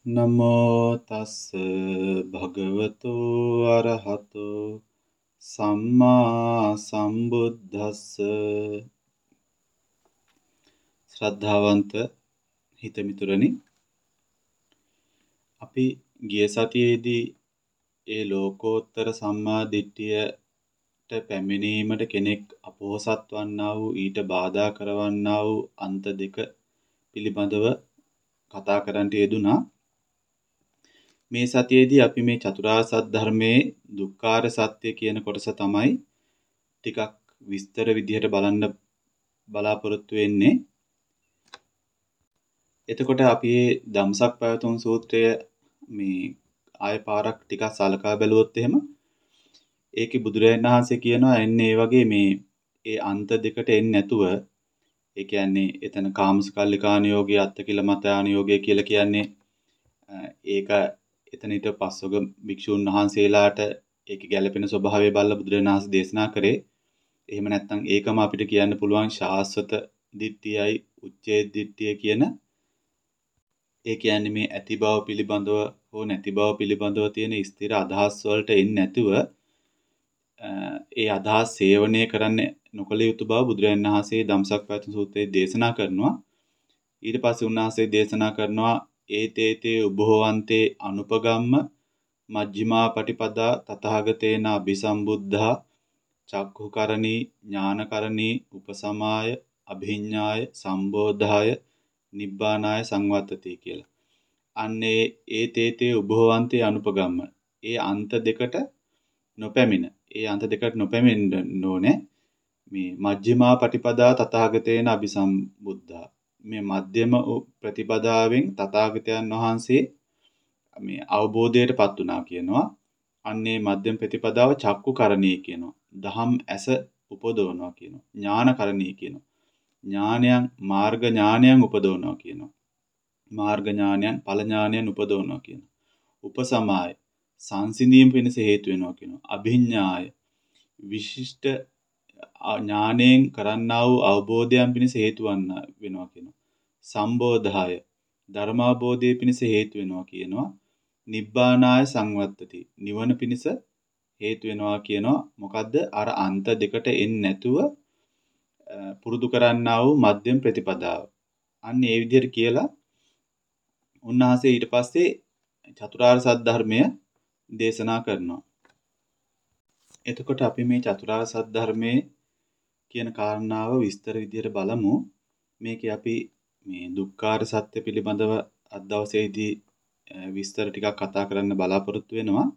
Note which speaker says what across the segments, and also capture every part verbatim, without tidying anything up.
Speaker 1: නමෝ තස්ස භගවතු අරහතෝ සම්මා සම්බුද්දස්ස. ශ්‍රද්ධාවන්ත හිතමිතුරනි, අපි ගිය සතියේදී ඒ ලෝකෝත්තර සම්මා දිට්ඨියට පැමිණීමට කෙනෙක් අපොහසත් වන්නා වූ, ඊට බාධා කරවන්නා වූ අන්ත දෙක පිළිබඳව කතා කරන්නට යෙදුනා. මේ සතියේදී අපි මේ චතුරාර්ය සත්‍ය ධර්මයේ දුක්ඛාර සත්‍ය කියන කොටස තමයි ටිකක් විස්තර විදිහට බලන්න බලාපොරොත්තු වෙන්නේ. එතකොට අපි මේ ධම්සක් පැවතුම් සූත්‍රය මේ ආය පාරක් ටිකක් සලකා බැලුවොත් එහෙම ඒකේ බුදුරජාණන් වහන්සේ කියනවා එන්නේ ඒ වගේ මේ ඒ අන්ත දෙකට එන්නේ නැතුව, ඒ කියන්නේ එතන කාමසුකල්ලිකාණ යෝගය, අත්තිකිලමතාණ යෝගය කියලා කියන්නේ ඒක එතන ඊට පස්වග භික්ෂුන් වහන්සේලාට ඒකේ ගැළපෙන ස්වභාවය බලලා බුදුරජාණන් වහන්සේ දේශනා කරේ. එහෙම නැත්නම් ඒකම අපිට කියන්න පුළුවන් ශාස්වත දිට්ඨියයි උච්ඡේද දිට්ඨිය කියන, ඒ කියන්නේ මේ ඇති බව පිළිබඳව හෝ නැති බව පිළිබඳව තියෙන ස්ථිර අදහස් වලට එන්නේ නැතුව ඒ අදහස් සේවනය කරන්න නොකළ යුතු බව බුදුරජාණන් වහන්සේ ධම්සක් පැවතුම් සූත්‍රයේ දේශනා කරනවා. ඊට පස්සේ උන්වහන්සේ දේශනා කරනවා ඒතේතේ උභවන්තේ අනුපගම්ම මජ්ක්‍ධිමා පටිපදා තථාගතේන අபிසම්බුද්ධා චක්ඛුකරණී ඥානකරණී උපසමාය අභිඤ්ඤාය සම්බෝධාය නිබ්බානාය සංවත්තති කියලා. අන්නේ ඒතේතේ උභවන්තේ අනුපගම්ම, ඒ අන්ත දෙකට නොපැමිණ, ඒ අන්ත දෙකට නොපැමිණෙන්න ඕනේ. මේ මජ්ක්‍ධිමා පටිපදා තථාගතේන අபிසම්බුද්ධා, මේ මධ්‍යම ප්‍රතිපදාවෙන් තථාගතයන් වහන්සේ මේ අවබෝධයටපත් වුණා කියනවා. අන්නේ මධ්‍යම ප්‍රතිපදාව චක්කුකරණී කියනවා. දහම් ඇස උපදවනවා කියනවා. ඥානකරණී කියනවා. ඥානයන් මාර්ග ඥානයන් උපදවනවා කියනවා. මාර්ග ඥානයන් ඵල ඥානයන් උපදවනවා කියනවා. උපසමාය සංසිඳීම පිණිස හේතු වෙනවා කියනවා. අභිඤ්ඤාය විශිෂ්ට ඥාණයෙන් කරන්නා වූ අවබෝධයන් පිණිස හේතු වෙනවා කියනවා. සම්බෝධාය ධර්මාබෝධය පිණිස හේතු වෙනවා කියනවා. නිබ්බානාය සංවත්තති නිවන පිණිස හේතු වෙනවා කියනවා. මොකද්ද? අර අන්ත දෙකට එන්නේ නැතුව පුරුදු කරන්නා වූ මධ්‍යම ප්‍රතිපදාව. අන්න ඒ විදිහට කියලා උන්වහන්සේ ඊට පස්සේ චතුරාර්ය සත්‍ය ධර්මය දේශනා කරනවා. එතකොට අපි මේ චතුරාර්ය සත්‍ය ධර්මයේ කියන කාරණාව විස්තර විදිහට බලමු. මේකේ අපි මේ දුක්ඛාර සත්‍ය පිළිබඳව අද දවසේදී විස්තර ටිකක් කතා කරන්න බලාපොරොත්තු වෙනවා.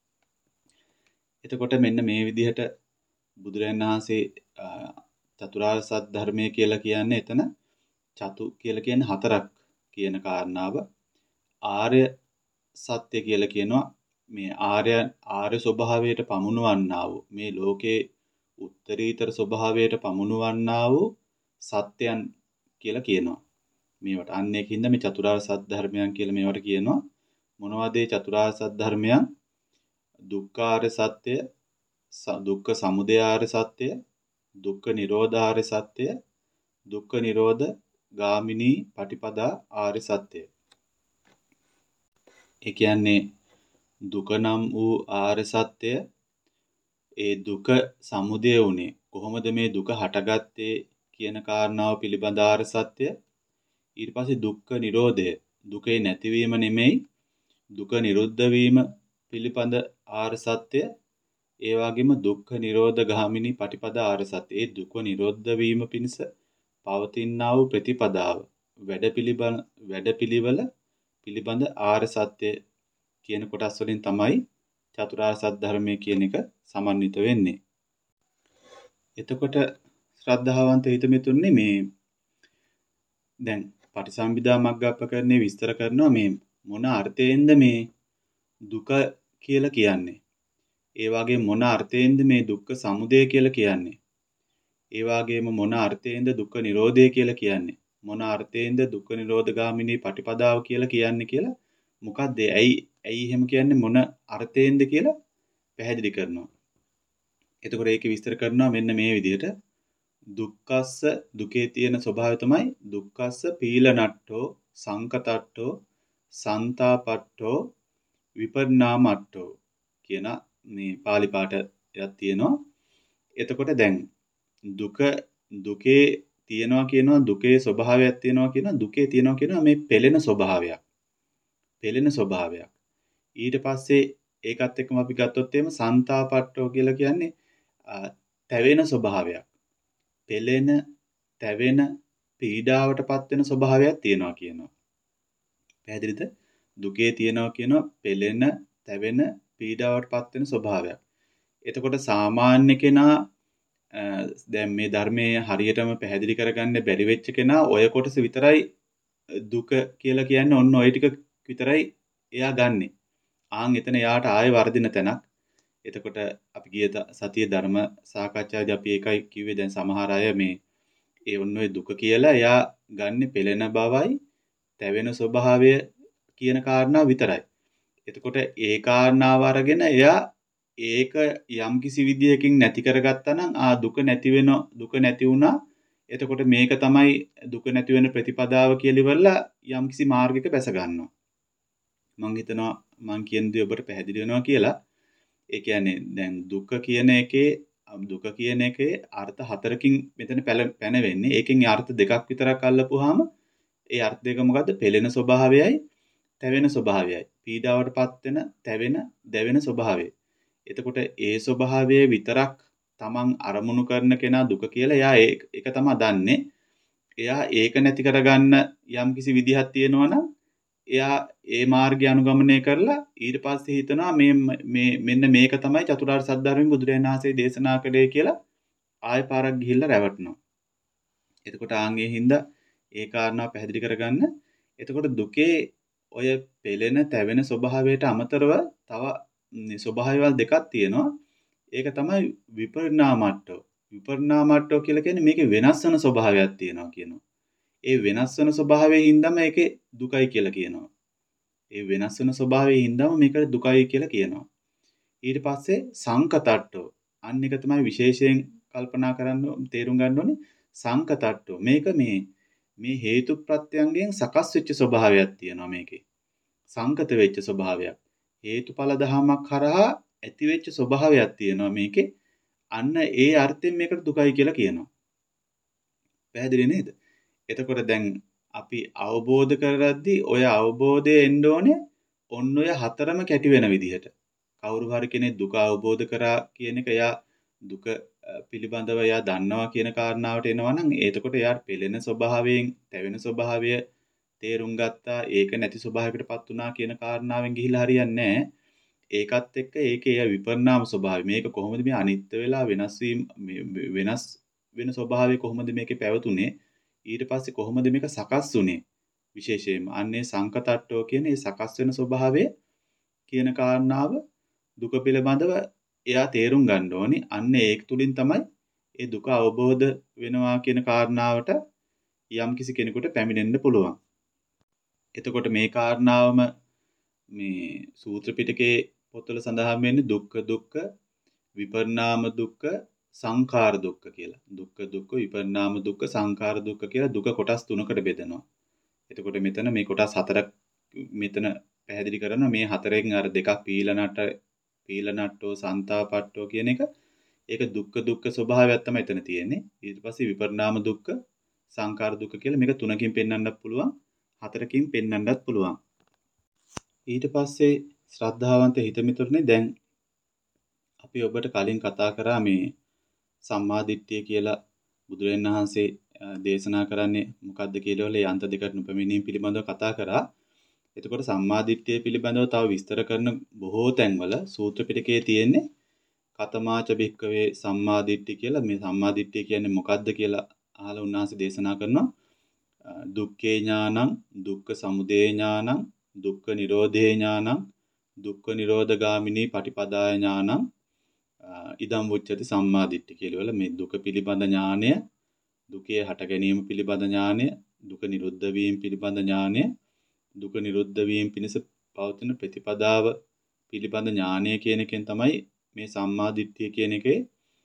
Speaker 1: එතකොට මෙන්න මේ විදිහට බුදුරජාණන් වහන්සේ චතුරාර්ය සත්‍ය ධර්මය කියලා කියන්නේ එතන චතු කියලා කියන්නේ හතරක් කියන කාරණාව. ආර්ය සත්‍ය කියලා කියනවා මේ ආර්ය ආර්ය ස්වභාවයට පමුණවන්නා වූ, මේ ලෝකේ උත්තරීතර ස්වභාවයට පමුණවන්නා වූ සත්‍යයන් කියලා කියනවා. මේවට අන්න ඒකින්ද මේ චතුරාර්ය සත්‍ය ධර්මයන් කියලා මේවට කියනවා. මොනවද මේ චතුරාර්ය සත්‍ය ධර්මයන්? දුක්ඛාර්ය සත්‍ය, දුක්ඛ සමුදයාර්ය සත්‍ය, දුක්ඛ නිරෝධාර්ය සත්‍ය, දුක්ඛ නිරෝධ ගාමිනී පටිපදා ආර්ය සත්‍ය. ඒ කියන්නේ දුක නම් වූ ආර්ය සත්‍ය, ඒ දුක සමුදය වුනේ කොහොමද, මේ දුක හටගත්තේ කියන කාරණාව පිළිබඳ ආර්ය සත්‍ය. ඊට පස්සේ දුක්ඛ නිරෝධය, දුකේ නැතිවීම නෙමෙයි දුක නිරුද්ධ වීම පිළිබඳ ආර්ය සත්‍ය. ඒ වගේම දුක්ඛ නිරෝධ ගාමිනී පටිපදා ආර්ය සත්‍ය. ඒ දුක නිරෝධ වීම පිණිස පවතිනා වූ ප්‍රතිපදාව, වැඩපිළිවෙල වැඩපිළිවෙල පිළිබඳ ආර්ය සත්‍ය කියන කොටස් වලින් තමයි චතුරාර්ය සත්‍ය ධර්මය කියන එක සමන්විත වෙන්නේ. එතකොට ශ්‍රද්ධාවන්ත හිතමිතුන්නේ මේ දැන් පටිසම්භිදා මග්ගප්පකරණේ විස්තර කරනවා මේ මොන අර්ථයෙන්ද මේ දුක කියලා කියන්නේ. ඒ වගේම මොන අර්ථයෙන්ද මේ දුක්ඛ සමුදය කියලා කියන්නේ. ඒ වගේම මොන අර්ථයෙන්ද දුක්ඛ නිරෝධය කියලා කියන්නේ. මොන අර්ථයෙන්ද දුක්ඛ නිරෝධ ගාමිනී පටිපදාව කියලා කියන්නේ කියලා මොකද්ද? ඇයි ඇයි එහෙම කියන්නේ මොන අර්ථයෙන්ද කියලා පැහැදිලි කරනවා. එතකොට ඒකේ විස්තර කරනවා මෙන්න මේ විදිහට. දුක්ඛස්ස දුකේ තියෙන ස්වභාවය තමයි දුක්ඛස්ස පීලනට්ඨෝ සංකතට්ඨෝ සන්තාපට්ඨෝ විපරිණාමට්ඨෝ කියන මේ pāli පාඨයක් තියෙනවා. එතකොට දැන් දුක දුකේ තියනවා කියනවා දුකේ ස්වභාවයක් තියෙනවා කියනවා දුකේ තියනවා කියනවා මේ පෙළෙන ස්වභාවයක්. පෙළෙන ස්වභාවයක්. ඊට පස්සේ ඒකත් එක්කම අපි ගත්තොත් එහෙම සන්තාපට්ඨෝ කියලා කියන්නේ තැවෙන ස්වභාවයක්. පෙළෙන, තැවෙන, පීඩාවටපත් වෙන ස්වභාවයක් තියෙනවා කියනවා. පැහැදිලිද? දුකේ තියනවා කියනවා පෙළෙන, තැවෙන, පීඩාවටපත් වෙන ස්වභාවයක්. එතකොට සාමාන්‍ය කෙනා දැන් මේ ධර්මයේ හරියටම පැහැදිලි කරගන්න බැරි වෙච්ච කෙනා ඔය කොටස විතරයි දුක කියලා කියන්නේ ඔන්න ඔය ටික විතරයි එයා ගන්නෙ. ආන් එතන යාට ආයෙ වර්ධින තැනක්. එතකොට අපි ගිය සතියේ ධර්ම සාකච්ඡාවේදී අපි ඒකයි කිව්වේ දැන් සමහර අය මේ ඒ ඔන්න ඔය දුක කියලා එයා ගන්නෙ පෙළෙන බවයි, තැවෙන ස්වභාවය කියන කාරණා විතරයි. එතකොට ඒ කාරණාව අරගෙන එයා ඒක යම්කිසි විදියකින් නැති කරගත්තා නම් ආ දුක නැති වෙන දුක නැති වුණා. එතකොට මේක තමයි දුක නැති වෙන ප්‍රතිපදාව කියලා ඉවරලා යම්කිසි මාර්ගයක බැස ගන්නවා. මම හිතනවා මම කියන දේ ඔබට පැහැදිලි වෙනවා කියලා. ඒ කියන්නේ දැන් දුක කියන එකේ දුක කියන එකේ අර්ථ හතරකින් මෙතන පැනවෙන්නේ. ඒකෙන් අර්ථ දෙකක් විතරක් අල්ලපුවාම ඒ අර්ථ දෙක මොකද්ද? පෙළෙන ස්වභාවයයි, තැවෙන ස්වභාවයයි. පීඩාවටපත් වෙන, තැවෙන, දැවෙන ස්වභාවය. එතකොට ඒ ස්වභාවයේ විතරක් තමන් අරමුණු කරන කෙනා දුක කියලා එයා ඒක තමයි දන්නේ. එයා ඒක නැති කරගන්න යම්කිසි විදිහක් තියෙනවා නම් එයා ඒ මාර්ගය අනුගමනය කරලා ඊට පස්සේ හිතනවා මේ මේ මෙන්න මේක තමයි චතුරාර්ය සත්‍ය ධර්මයෙන් බුදුරජාණන් වහන්සේ දේශනා කළේ කියලා ආයෙ පාරක් ගිහිල්ලා රැවටෙනවා. එතකොට ආන්ගේ හින්දා ඒ කාරණා පැහැදිලි කරගන්න. එතකොට දුකේ ඔය පෙළෙන තැවෙන ස්වභාවයට අමතරව තව ස්වභාවයල් දෙකක් තියෙනවා. ඒක තමයි විපරිණාමට්ඨෝ. විපරිණාමට්ඨෝ කියලා කියන්නේ මේකේ වෙනස් වෙන ස්වභාවයක් තියෙනවා කියනවා. ඒ වෙනස් වෙන ස්වභාවයෙන් හින්දාම ඒකේ දුකයි කියලා කියනවා. ඒ වෙනස් වෙන ස්වභාවයෙන් හින්දාම මේකට දුකයි කියලා කියනවා. ඊට පස්සේ සංකතට්ඨෝ. අන්න එක තමයි විශේෂයෙන් කල්පනා කරන්න තේරුම් ගන්න ඕනේ. සංකතට්ඨෝ. මේක මේ මේ හේතු ප්‍රත්‍යයන්ගෙන් සකස් වෙච්ච ස්වභාවයක් තියෙනවා මේකේ. සංකත වෙච්ච ස්වභාවයක්. හේතුඵල දහමක් කරහා ඇති වෙච්ච ස්වභාවයක් තියෙනවා මේකේ. අන්න ඒ අර්ථයෙන් මේකට දුකයි කියලා කියනවා. පැහැදිලි නේද? එතකොට දැන් අපි අවබෝධ කරගද්දී ඔය අවබෝධය එන්න ඕනේ ඔන්න ඔය හතරම කැටි වෙන විදිහට. කවුරු හරි කෙනෙක් දුක අවබෝධ කරා කියන එක එයා දුක පිළිබඳව එයා දන්නවා කියන කාරණාවට එනවා නම් එතකොට එයාට පෙළෙන ස්වභාවයෙන් තැවෙන ස්වභාවය තේරුම් ගත්තා ඒක නැති ස්වභාවයකටපත් වුණා කියන කාරණාවෙන් ගිහිලා හරියන්නේ නැහැ. ඒකත් එක්ක ඒකේ එය විපරිණාම ස්වභාවය. මේක කොහොමද මේ අනිත්‍ය වෙලා වෙනස් වීම වෙනස් වෙන ස්වභාවය කොහොමද මේකේ පැවතුනේ? ඊට පස්සේ කොහොමද මේක සකස් වුනේ? විශේෂයෙන්ම අන්නේ සංකතට්ඨෝ කියන මේ සකස් වෙන ස්වභාවය කියන කාරණාව දුක පිළිබඳව එයා තේරුම් ගන්න ඕනි. අන්න ඒක තුලින් තමයි ඒ දුක අවබෝධ වෙනවා කියන කාරණාවට යම්කිසි කෙනෙකුට පැමිණෙන්න පුළුවන්. එතකොට මේ කාරණාවම මේ සූත්‍ර පිටකේ පොත්වල සඳහන් වෙන්නේ දුක්ඛ දුක්ඛ විපරිණාම දුක්ඛ සංඛාර දුක්ඛ කියලා. දුක්ඛ දුක්ඛ විපරිණාම දුක්ඛ සංඛාර දුක්ඛ කියලා දුක කොටස් තුනකට බෙදනවා. එතකොට මෙතන මේ කොටස් හතරක් මෙතන පැහැදිලි කරනවා. මේ හතරෙන් අර දෙකක් පීලනට පීලනට්ටෝ සන්තාපට්ටෝ කියන එක ඒක දුක්ඛ දුක්ඛ ස්වභාවයක් තමයි එතන තියෙන්නේ. ඊට පස්සේ විපරිණාම දුක්ඛ සංඛාර දුක්ඛ කියලා මේක තුනකින් පෙන්වන්නත් පුළුවන්. හතරකින් පෙන්වන්නත් පුළුවන්. ඊට පස්සේ ශ්‍රද්ධාවන්ත හිතමිතුරනේ දැන් අපි ඔබට කලින් කතා කරා මේ සම්මාදිට්ඨිය කියලා බුදුරජාණන් වහන්සේ දේශනා කරන්නේ මොකක්ද කියලා වල යන්ත දෙකට නොපැමිණීම පිළිබඳව කතා කරා. එතකොට සම්මාදිට්ඨිය පිළිබඳව තව විස්තර කරන බොහෝ තැන්වල සූත්‍ර පිටකයේ තියෙන්නේ කතමාච භික්කවේ සම්මාදිට්ඨිය කියලා. මේ සම්මාදිට්ඨිය කියන්නේ මොකක්ද කියලා අහලා උන්වහන්සේ දේශනා කරනවා. දුක්ඛේ ඥානං, දුක්ඛ සමුදය ඥානං, දුක්ඛ නිරෝධේ ඥානං, දුක්ඛ නිරෝධගාමිනී පටිපදාය ඥානං ඉදම් වුච්චති සම්මාදිට්ඨිය කියලා. වල මේ දුක පිළිබඳ ඥානය, දුකේ හට ගැනීම පිළිබඳ ඥානය, දුක නිරුද්ධ වීම පිළිබඳ ඥානය, දුක නිරුද්ධ වීම පිණිස පවතින ප්‍රතිපදාව පිළිබඳ ඥානය කියන එකෙන් තමයි මේ සම්මාදිට්ඨිය කියන එකේ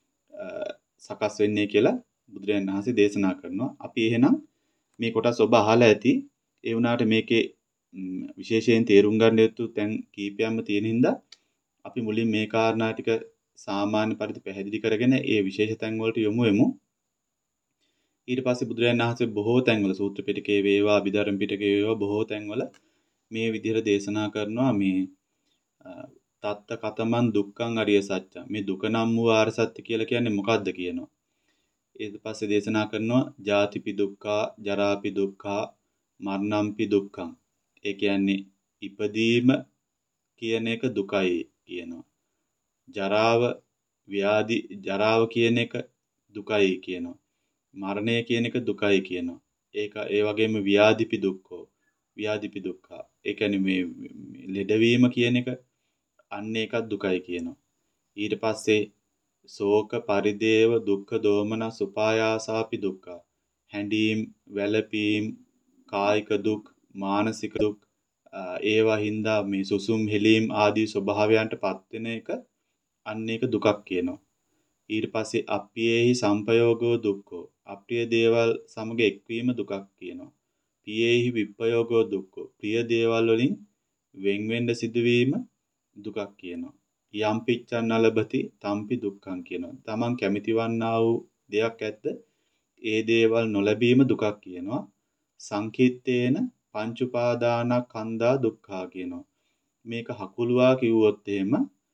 Speaker 1: සකස් වෙන්නේ කියලා බුදුරජාණන් වහන්සේ දේශනා කරනවා. අපි එහෙනම් මේ කොටස් ඔබ අහලා ඇති. ඒ වුණාට මේකේ විශේෂයෙන් තේරුම් ගන්න යුතු තැන් කීපයක්ම තියෙන හින්දා අපි මුලින් මේ කාරණා ටික සාමාන්‍ය පරිදි පැහැදිලි කරගෙන ඒ විශේෂ තැන් වලට යොමු වෙමු. ඊට පස්සේ බුදුරජාණන් වහන්සේ බොහෝ තැන්වල සූත්‍ර පිටකේ වේවා අභිධර්ම පිටකේ වේවා බොහෝ තැන්වල මේ විදිහට දේශනා කරනවා මේ තත්ත කතමන් දුක්ඛං අරිය සත්‍යං. මේ දුක නම් වූ ආර්ය සත්‍ය කියලා කියන්නේ මොකක්ද කියනවා. ඊට පස්සේ දේශනා කරනවා ජාතිපි දුක්ඛා ජරාපි දුක්ඛා මරණම්පි දුක්ඛං. ඒ කියන්නේ ඉපදීම කියන එක දුකයි කියනවා. ජරාව ව්‍යාධි ජරාව කියන එක දුකයි කියනවා. මරණය කියන එක දුකයි කියනවා. ඒක ඒ වගේම ව්‍යාධිපි දුක්ඛෝ ව්‍යාධිපි දුක්ඛා. ඒ කියන්නේ මේ ලෙඩවීම කියන එක අන්න ඒකත් දුකයි කියනවා. ඊට පස්සේ ශෝක පරිදේව දුක්ඛ දෝමනස් උපායාසාපි දුක්ඛා. හැඬීම් වැළපීම් කායික දුක් මානසික දුක් ඒවා හින්දා මේ සුසුම් හෙලීම් ආදී ස්වභාවයන්ට පත් වෙන එක අන්න ඒක දුකක් කියනවා. ඊට පස්සේ අප්පියේහි සංපයෝගෝ දුක්ඛෝ. අප්‍රිය දේවල් සමග එක්වීම දුකක් කියනවා. පියේහි විප්පයෝගෝ දුක්ඛෝ. ප්‍රිය දේවල් වලින් වෙන් වෙන්න සිදුවීම දුකක් කියනවා. යම් පිච්ඡන් නලබති තම්පි දුක්ඛං කියනවා. තමන් කැමති වන්නා වූ දෙයක් ඇද්ද ඒ දේවල් නොලැබීම දුකක් කියනවා. සංකීර්තේන පංච උපාදානස්කන්ධා දුක්ඛා කියනවා. මේක හකුලුවා කිව්වොත් එහෙම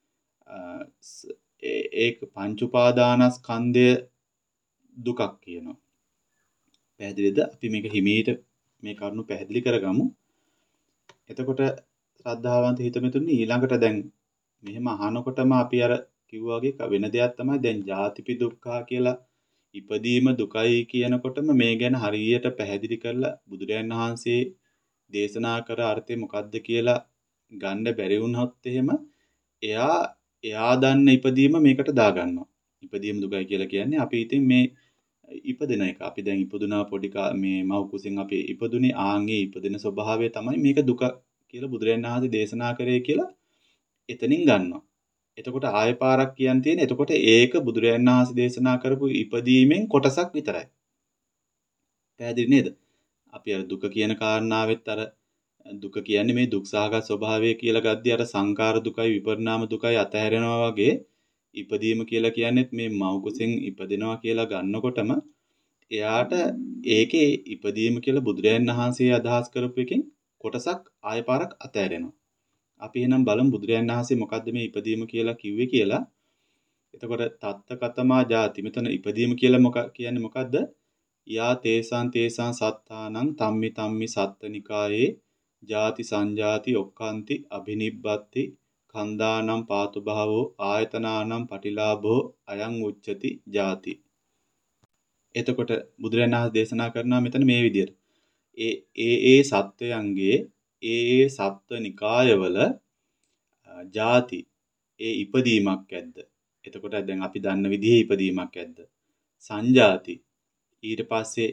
Speaker 1: ඒක පංච උපාදානස්කන්ධය දුකක් කියනවා. පැහැදිලිද? අපි මේක හිමීට මේ කරුණු පැහැදිලි කරගමු. එතකොට ශ්‍රද්ධාවන්ත හිතමිතුනි ඊළඟට දැන් මෙහෙම අහනකොටම අපි අර කිව්වා වගේ වෙන දෙයක් තමයි දැන් ජාතිපි දුක්ඛා කියලා ඉපදීම දුකයි කියනකොටම මේ ගැන හරියට පැහැදිලි කරලා බුදුරජාණන් වහන්සේ දේශනා කර අර්ථය මොකක්ද කියලා ගන්න බැරි වුණොත් එහෙම එයා එයා දන්න ඉපදීම මේකට දාගන්නවා. ඉපදීම දුකයි කියලා කියන්නේ අපි ඉතින් මේ ඉපදෙන එක. අපි දැන් ඉපදුනා පොඩි මේ මව් කුසෙන් අපි ඉපදුනේ ආන්ගේ ඉපදෙන ස්වභාවය තමයි මේක දුක කියලා බුදුරජාණන් වහන්සේ දේශනා කරේ කියලා එතනින් ගන්නවා. එතකොට ආය පාරක් කියන් තියෙන. එතකොට ඒක බුදුරජාණන් වහන්සේ දේශනා කරපු ඉපදීමෙන් කොටසක් විතරයි. පැහැදිලි නේද? අපි අර දුක කියන කාරණාවෙත් අර දුක කියන්නේ මේ දුක්සහගත ස්වභාවය කියලා ගද්දී අර සංකාර දුකයි විපරිණාම දුකයි අතහැරෙනවා වගේ ඉපදීම කියලා කියන්නේත් මේ මව් කුසෙන් ඉපදෙනවා කියලා ගන්නකොටම එයාට ඒකේ ඉපදීම කියලා බුදුරජාණන් වහන්සේ අදහස් කරපු එකෙන් කොටසක් ආය පාරක් අතහැරෙනවා. අපි එහෙනම් බලමු බුදුරජාණන් වහන්සේ මොකද්ද මේ ඉපදීම කියලා කිව්වේ කියලා. එතකොට තත්ත කතමා ජාති. මෙතන ඉපදීම කියලා මොක කියන්නේ මොකද්ද? යා තේසං තේසං සත්තානං තම්මි තම්මි සත්තනිකායේ ජාති සංජාති ඔක්කාන්ති අබිනිබ්බති කන්දානම් පාතු භාවෝ ආයතනානම් පටිලාභෝ අයං උච්චති ජාති. එතකොට බුදුරජාණන් වහන්සේ දේශනා කරනවා මෙතන මේ විදිහට. ඒ ඒ ඒ සත්වයන්ගේ ඒ ඒ සත්වනිකායවල ජාති ඒ ඉපදීමක් ඇද්ද? එතකොට දැන් අපි දන්න විදිහේ ඉපදීමක් ඇද්ද? සංජාති ඊට පස්සේ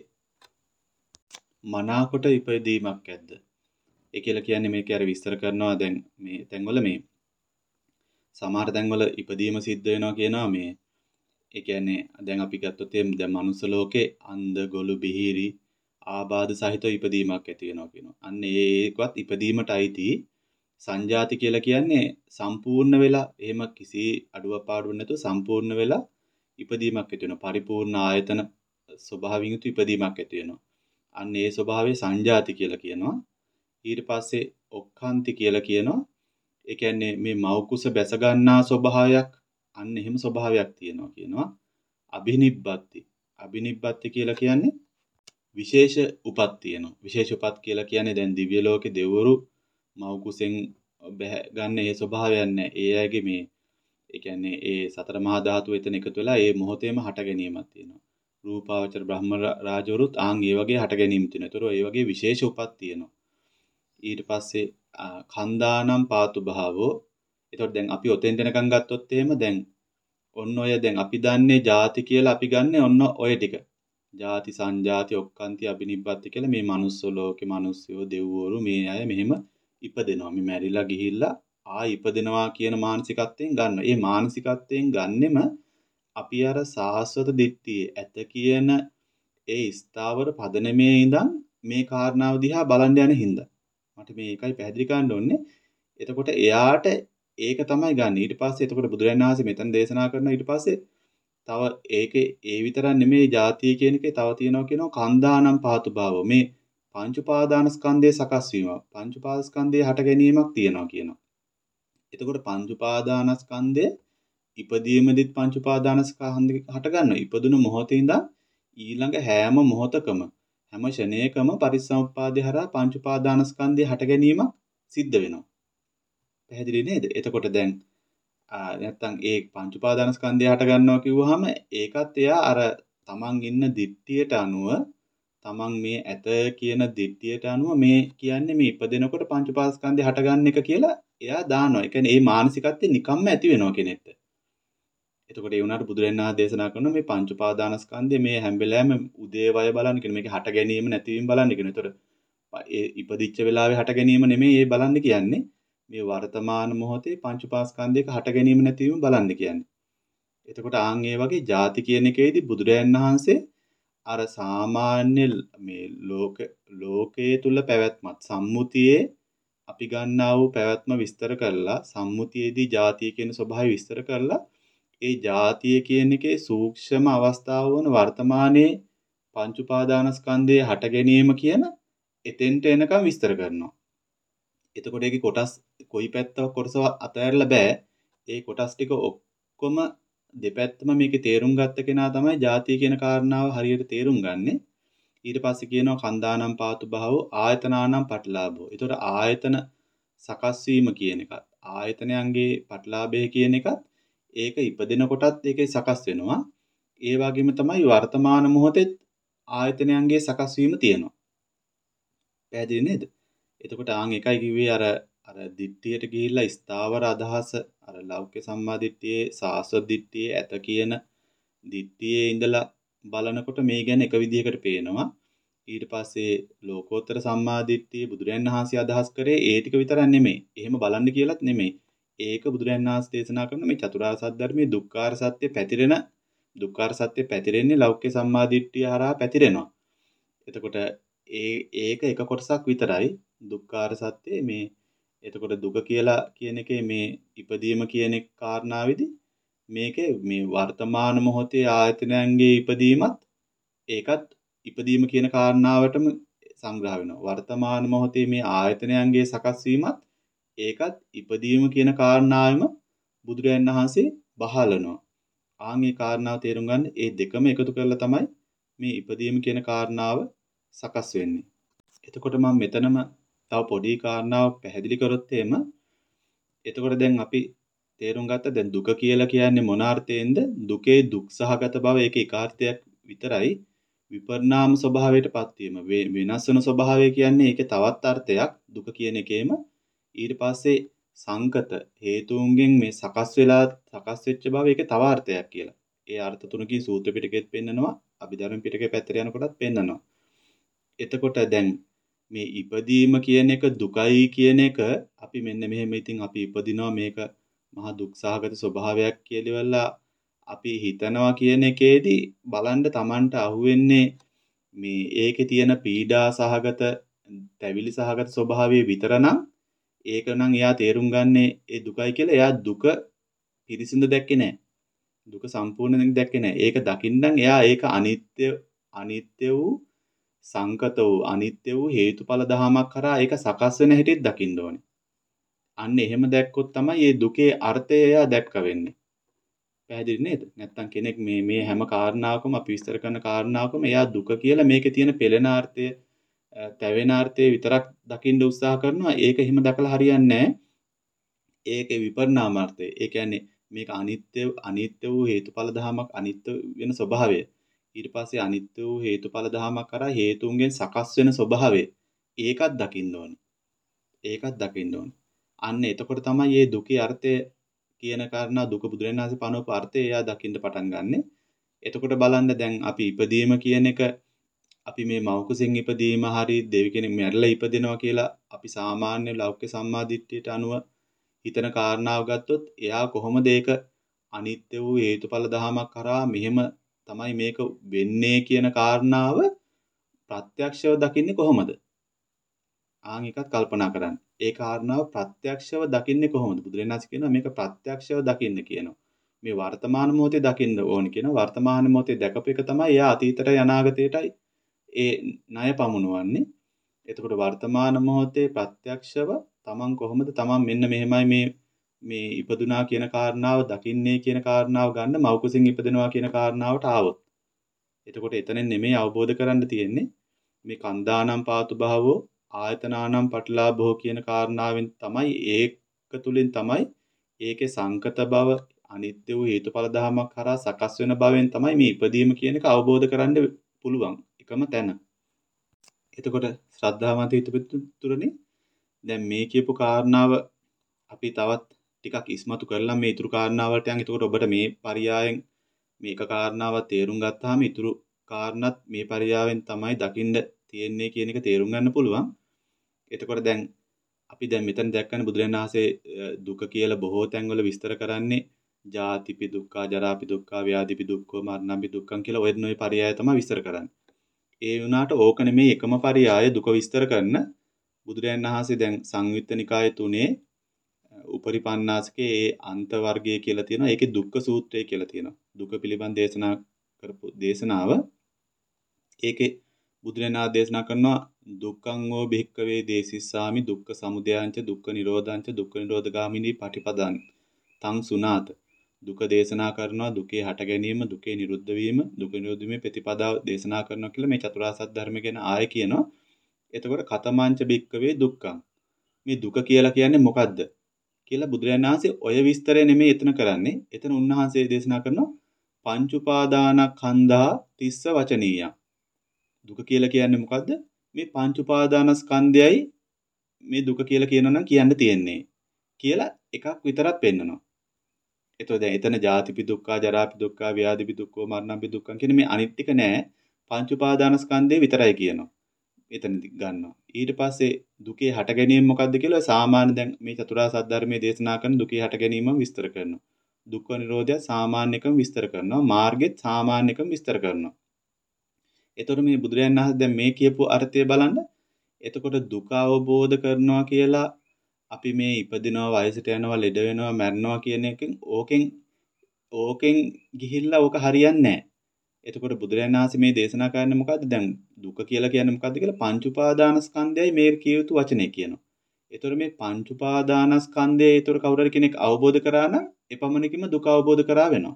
Speaker 1: මනාකොට ඉපදීමක් ඇද්ද? ඒ කියලා කියන්නේ මේක අර විස්තර කරනවා දැන් මේ තැන්වල මේ සමහර තැන්වල ඉපදීම සිද්ධ වෙනවා කියනවා මේ ඒ කියන්නේ දැන් අපි ගත්තොත් එම් දැන් මනුස්ස ලෝකේ අන්ධ ගොළු බිහිරි ආබාධ සහිත ඉපදීමක් ඇති වෙනවා කියනවා. අන්න ඒකවත් ඉපදීමට අයිති සංජාති කියලා කියන්නේ සම්පූර්ණ වෙලා එහෙම කිසි අඩුවක් පාඩුවක් නැතුව සම්පූර්ණ වෙලා ඉපදීමක් ඇති වෙනවා. පරිපූර්ණ ආයතන ස්වභාවයෙන් යුතු ඉපදීමක් ඇති වෙනවා. අන්න ඒ ස්වභාවය සංජාති කියලා කියනවා. ඊට පස්සේ ඔක්කාන්ති කියලා කියනවා. ඒ කියන්නේ මේ මව් කුස බැස ගන්නා ස්වභාවයක් අන්න එහෙම ස්වභාවයක් තියෙනවා කියනවා. අබිනිබ්බති. අබිනිබ්බති කියලා කියන්නේ විශේෂ උපත් තියෙනවා. විශේෂ උපත් කියලා කියන්නේ දැන් දිව්‍ය ලෝකේ දෙවරු මව් කුසෙන් ගන්න ඒ ස්වභාවයක් නැහැ. ඒ අයගේ මේ ඒ කියන්නේ ඒ සතර මහා ධාතු එතන එකතු වෙලා ඒ මොහොතේම හට ගැනීමක් තියෙනවා. රූපාවචර බ්‍රහ්ම රාජවරුත් ආන් ඒ වගේ හට ගැනීම තියෙනවා. ඒතර ඒ වගේ විශේෂ උපත් තියෙනවා. ඊට පස්සේ කන්දානම් පාතු භාවෝ. එතකොට දැන් අපි ඔතෙන් දෙනකන් ගත්තොත් එහෙම දැන් ඔන්න ඔය දැන් අපි දන්නේ ಜಾති කියලා අපි ගන්නෙ ඔන්න ඔය ටික. ಜಾති සංජාති ඔක්කාන්ති අබිනිබ්බති කියලා මේ manuss ලෝකේ මිනිස්සුયો දෙව්වරු මේ අය මෙහෙම ඉපදෙනවා. මේ මැරිලා ගිහිල්ලා ආ ඉපදෙනවා කියන මානසිකත්වයෙන් ගන්න. ඒ මානසිකත්වයෙන් ගන්නෙම අපි අර සාස්වත දිට්ඨියේ ඇත කියන ඒ ස්ථාවර පදනමේ ඉඳන් මේ කාරණාව දිහා බලන්න යන හින්දා. මට මේකයි පැහැදිලි කරන්න ඕනේ. එතකොට එයාට ඒක තමයි ගන්න. ඊට පස්සේ එතකොට බුදුරජාණන් වහන්සේ මෙතන දේශනා කරන ඊට පස්සේ තව ඒකේ ඒ විතරක් නෙමෙයි ಜಾතිය කියන එකේ තව තියෙනවා කියනවා කන්දානම් පාතු භාව. මේ පංච උපාදානස්කන්ධයේ සකස් වීම. පංච උපාදානස්කන්ධයේ හට ගැනීමක් තියෙනවා කියනවා. එතකොට පංච උපාදානස්කන්ධය ඉපදීමෙදිත් පංච උපාදානස්කන්ධය හට ගන්නවා. ඉපදුණු මොහොතේ ඉඳන් ඊළඟ හැම මොහොතකම හැම ෂණයකම පරිසම්පාදේ හරහා පංච උපාදානස්කන්ධය හට ගැනීමක් සිද්ධ වෙනවා. පැහැදිලි නේද? එතකොට දැන් නැත්තම් ඒ පංච උපාදානස්කන්ධය හට ගන්නවා කිව්වහම ඒකත් එයා අර තමන් ඉන්න දිට්ඨියට අනුව තමන් මේ ඇත කියන දිට්ඨියට අනුව මේ කියන්නේ මේ ඉපදෙනකොට පංච උපාදානස්කන්ධය හට ගන්න එක කියලා එයා දානවා. ඒ කියන්නේ මේ මානසිකත්වය නිකම්ම ඇති වෙනවා කෙනෙක්ට. එතකොට ඒ වුණාට බුදුරජාණන් වහන්සේ දේශනා කරනවා මේ පංච උපාදානස්කන්ධය මේ හැම වෙලාවෙම උදේවය බලන්න කියන මේක හට ගැනීම නැතිවීම බලන්න කියන. එතකොට ඒ ඉපදිච්ච වෙලාවේ හට ගැනීම නෙමෙයි ඒ බලන්න කියන්නේ. මේ වර්තමාන මොහොතේ පංච උපාස්කන්ධයක හට ගැනීම නැතිවීම බලන්න කියන්නේ. එතකොට ආන් ඒ වගේ ಜಾති කියන එකේදී බුදුරජාණන් වහන්සේ අර සාමාන්‍ය මේ ලෝක ලෝකයේ තුල පැවැත්මත් සම්මුතියේ අපි ගන්නා වූ පැවැත්ම විස්තර කරලා සම්මුතියේදී ಜಾතිය කියන ස්වභාවය විස්තර කරලා ඒ ಜಾතිය කියන එකේ සූක්ෂම අවස්ථාව වන වර්තමානයේ පංච උපාදානස්කන්ධයේ හට ගැනීම කියන එතෙන්ට එනකම් විස්තර කරනවා. එතකොට ඒකේ කොටස් කොයි පැත්තක කොටස අතහැරලා බෑ. ඒ කොටස් ටික ඔක්කොම දෙපැත්තම මේකේ තේරුම් ගත්ත කෙනා තමයි ಜಾතිය කියන කාරණාව හරියට තේරුම් ගන්නෙ. ඊට පස්සේ කියනවා කන්දානම් පාතු භාවෝ ආයතනානම් පටලාභෝ. ඒතකොට ආයතන සකස් වීම කියන එකත් ආයතනයන්ගේ පටලාභය කියන එකත් ඒක ඉපදෙන කොටත් ඒකේ සකස් වෙනවා. ඒ වගේම තමයි වර්තමාන මොහොතෙත් ආයතනයන්ගේ සකස් වීම තියෙනවා. පැහැදිලි නේද? එතකොට ආන් එකයි කිව්වේ අර අර දිට්ඨියට ගිහිල්ලා ස්ථාවර අදහස අර ලෞකික සම්මා දිට්ඨියේ සාස්වත දිට්ඨියේ ඇත කියන දිට්ඨියේ ඉඳලා බලනකොට මේ ගැන එක විදිහකට පේනවා. ඊට පස්සේ ලෝකෝත්තර සම්මා දිට්ඨිය බුදුරයන් වහන්සේ අදහස් කරේ ඒ ටික විතරක් නෙමෙයි. එහෙම බලන්න කියලාත් නෙමෙයි. ඒක බුදුරයන් වහන්සේ දේශනා කරන මේ චතුරාර්ය සත්‍ය ධර්මයේ දුක්ඛාර සත්‍ය පැතිරෙන දුක්ඛාර සත්‍ය පැතිරෙන්නේ ලෞකික සම්මා දිට්ඨිය හරහා පැතිරෙනවා. එතකොට ඒ ඒක එක කොටසක් විතරයි දුක්ඛාර සත්‍ය මේ එතකොට දුක කියලා කියන එකේ මේ ඉපදීම කියන කාරණාවේදී මේකේ මේ වර්තමාන මොහොතේ ආයතනයන්ගේ ඉපදීමත් ඒකත් ඉපදීම කියන කාරණාවටම සංග්‍රහ වෙනවා. වර්තමාන මොහොතේ මේ ආයතනයන්ගේ සකස් වීමත් ඒකත් ඉපදීම කියන කාරණාවෙම බුදුරජාණන් වහන්සේ බහලනවා. ආන් මේ කාරණාව තේරුම් ගන්න ඒ දෙකම එකතු කරලා තමයි මේ ඉපදීම කියන කාරණාව සකස් වෙන්නේ. එතකොට මම මෙතනම තව පොඩි කාරණාවක් පැහැදිලි කරොත් එහෙම එතකොට දැන් අපි තේරුම් ගත්ත දැන් දුක කියලා කියන්නේ මොන අර්ථයෙන්ද? දුකේ දුක් සහගත බව ඒකේ ඒකාර්ථයක් විතරයි. විපර්ණාම ස්වභාවයටපත් වීම වෙනස් වෙන ස්වභාවය කියන්නේ ඒකේ තවත් අර්ථයක් දුක කියන එකේම. ඊට පස්සේ සංකත හේතුන්ගෙන් මේ සකස් වෙලා සකස් වෙච්ච බව ඒකේ තව අර්ථයක් කියලා. ඒ අර්ථ තුනකින් සූත්‍ර පිටකෙත් පෙන්නනවා. අභිධර්ම පිටකේ පැත්තට යනකොටත් පෙන්නනවා. එතකොට දැන් මේ ඉපදීම කියන එක දුකයි කියන එක අපි මෙන්න මෙහෙම ඉතින් අපි ඉපදිනවා මේක මහා දුක්සහගත ස්වභාවයක් කියලා අපි හිතනවා කියන එකේදී බලන්න Tamanට අහුවෙන්නේ මේ ඒකේ තියෙන පීඩා සහගත තැවිලි සහගත ස්වභාවය විතරනම් ඒක නම් එයා තේරුම් ගන්නේ ඒ දුකයි කියලා. එයා දුක පිරිසිඳ දැක්කේ නැහැ. දුක සම්පූර්ණයෙන් දැක්කේ නැහැ. ඒක දකින්නම් එයා ඒක අනිත්‍ය අනිත්‍ය වූ සංකත වූ අනිත්‍ය වූ හේතුඵල ධමයක් කරා ඒක සකස් වෙන හැටිත් දකින්න ඕනේ. අන්න එහෙම දැක්කොත් තමයි මේ දුකේ අර්ථය එයා දැක්ක වෙන්නේ. පැහැදිලි නේද? නැත්තම් කෙනෙක් මේ මේ හැම කාරණාවකම අපි විස්තර කරන කාරණාවකම එයා දුක කියලා මේකේ තියෙන පෙළෙන අර්ථය, තැවෙන අර්ථය විතරක් දකින්න උත්සාහ කරනවා. ඒක එහෙම දැකලා හරියන්නේ නැහැ. ඒකේ විපරිණාමාර්ථය. ඒ කියන්නේ මේක අනිත්‍ය අනිත්‍ය වූ හේතුඵල ධමයක් අනිත්‍ය වෙන ස්වභාවය. ඊට පස්සේ අනිත්‍ය වූ හේතුඵල ධමයක් කරා හේතුන්ගෙන් සකස් වෙන ස්වභාවය. ඒකත් දකින්න ඕනේ. ඒකත් දකින්න ඕනේ. අන්න එතකොට තමයි මේ දුකේ අර්ථය කියන කාරණා දුක බුදුරජාණන් වහන්සේ පනවපු අර්ථය එයා දකින්න පටන් ගන්නෙ. එතකොට බලන්න දැන් අපි ඉපදීම කියන එක අපි මේ මව් කුසෙන් ඉපදීම හරි දෙවි කෙනෙක් මැරලා ඉපදිනවා කියලා අපි සාමාන්‍ය ලෞකික සම්මාදිට්ඨියට අනුව හිතන කාරණාව ගත්තොත් එයා කොහොමද ඒක අනිත්‍ය වූ හේතුඵල ධමයක් කරා මෙහෙම තමයි මේක වෙන්නේ කියන කාරණාව ප්‍රත්‍යක්ෂව දකින්නේ කොහොමද? ආන් එකත් කල්පනා කරන්න. ඒ කාරණාව ප්‍රත්‍යක්ෂව දකින්නේ කොහොමද? බුදුරණාහි කියනවා මේක ප්‍රත්‍යක්ෂව දකින්න කියනවා. මේ වර්තමාන මොහොතේ දකින්න ඕන කියනවා. වර්තමාන මොහොතේ දැකපු එක තමයි එයා අතීතයටයි අනාගතයටයි ඒ ණය පමුණවන්නේ. එතකොට වර්තමාන මොහොතේ ප්‍රත්‍යක්ෂව තමන් කොහොමද තමන් මෙන්න මෙහෙමයි මේ මේ ඉපදුනා කියන කාරණාව දකින්නේ කියන කාරණාව ගන්න මෞකසින් ඉපදෙනවා කියන කාරණාවට ආවොත්. එතකොට එතනින් නෙමෙයි අවබෝධ කරන්න තියෙන්නේ මේ කන්දානම් පාතු භාවෝ ආයතනානම් පටලාභෝ කියන කාරණාවෙන් තමයි ඒක තුලින් තමයි ඒකේ සංකත බව අනිත්‍ය වූ හේතුඵල ධමයක් කරා සකස් වෙන බවෙන් තමයි මේ ඉපදීම කියන එක අවබෝධ කරන්න පුළුවන් එකම තැන. එතකොට ශ්‍රද්ධාවන්ත හිතපිතුරනේ දැන් මේ කියපු කාරණාව අපි තවත් ටිකක් ඉස්මතු කරලා මේ ඊතුරු කාරණාවලට යන්. එතකොට ඔබට මේ පරියායෙන් මේක කාරණාවක් තේරුම් ගත්තාම ඊතුරු කාරණාත් මේ පරියාවෙන් තමයි දකින්න තියෙන්නේ කියන එක තේරුම් ගන්න පුළුවන්. එතකොට දැන් අපි දැන් මෙතන දැක්කනේ බුදුරජාණන් වහන්සේ දුක කියලා බොහෝ තැන්වල විස්තර කරන්නේ ජාතිපි දුක්ඛ, ජරාපි දුක්ඛ, ව්‍යාධිපි දුක්ඛ, මරණපි දුක්ඛ කියලා ඔය නොයි පරියාය තමයි විස්තර කරන්නේ. ඒ වුණාට ඕක නෙමෙයි එකම පරියාය දුක විස්තර කරන බුදුරජාණන් වහන්සේ දැන් සංයුත්ත නිකාය තුනේ උපරිපන්නාසකේ ඒ අන්ත වර්ගය කියලා තියෙනවා. ඒකේ දුක්ඛ සූත්‍රය කියලා තියෙනවා. දුක පිළිබඳ දේශනා කරපු දේශනාව. ඒකේ බුදුරජාණන් දේශනා කරනවා දුක්ඛං ඕ භික්ඛවේ දේසිස්සාමි දුක්ඛ සමුදයංච දුක්ඛ නිරෝධංච දුක්ඛ නිරෝධගාමිනී පටිපදං තං සුනාත. දුක දේශනා කරනවා දුකේ හට ගැනීම දුකේ නිරුද්ධ වීම දුක නිරෝධ වීමේ ප්‍රතිපදාව දේශනා කරනවා කියලා මේ චතුරාර්ය සත්‍ය ධර්ම ගැන ආයෙ කියනවා. එතකොට කතමංච භික්ඛවේ දුක්ඛං. මේ දුක කියලා කියන්නේ මොකද්ද කියලා බුදුරජාණන් වහන්සේ ඔය විස්තරය නෙමෙයි එතන කරන්නේ. එතන උන්වහන්සේ දේශනා කරනවා පංච උපාදානස්කන්ධා තිස්ස වචනීය. දුක කියලා කියන්නේ මොකද්ද? මේ පංච උපාදානස්කන්ධයයි මේ දුක කියලා කියනවා නම් කියන්න තියෙන්නේ කියලා එකක් විතරක් පෙන්නනවා. එතකොට දැන් එතන ජාතිපි දුක්ඛ, ජරාපි දුක්ඛ, ව්‍යාධිපි දුක්ඛ, මරණපි දුක්ඛ කියන මේ අනිත් ටික නෑ. පංච උපාදානස්කන්ධය විතරයි කියනවා. එතනදි ගන්නවා. ඊට පස්සේ දුකේ හට ගැනීම මොකද්ද කියලා සාමාන්‍ය දැන් මේ චතුරාර්ය සත්‍ය ධර්මයේ දේශනා කරන දුකේ හට ගැනීම විස්තර කරනවා. දුක්ඛ නිරෝධය සාමාන්‍යකම විස්තර කරනවා. මාර්ගෙත් සාමාන්‍යකම විස්තර කරනවා. එතකොට මේ බුදුරජාණන් වහන්සේ දැන් මේ කියපු අර්ථය බලන්න. එතකොට දුක අවබෝධ කරනවා කියලා අපි මේ ඉපදිනවා, වයසට යනවා, ලෙඩ වෙනවා, මැරෙනවා කියන එකෙන් ඕකෙන් ඕකෙන් ගිහිල්ලා ඕක හරියන්නේ නැහැ. එතකොට බුදුරජාණන් වහන්සේ මේ දේශනා කරන්නේ මොකද්ද? දැන් දුක කියලා කියන්නේ මොකද්ද කියලා පංච උපාදානස්කන්ධයයි මේ කිය යුතු වචනේ කියනවා. එතකොට මේ පංච උපාදානස්කන්ධය ඒතර කවුරු හරි කෙනෙක් අවබෝධ කරා නම් එපමණකින්ම දුක අවබෝධ කරා වෙනවා.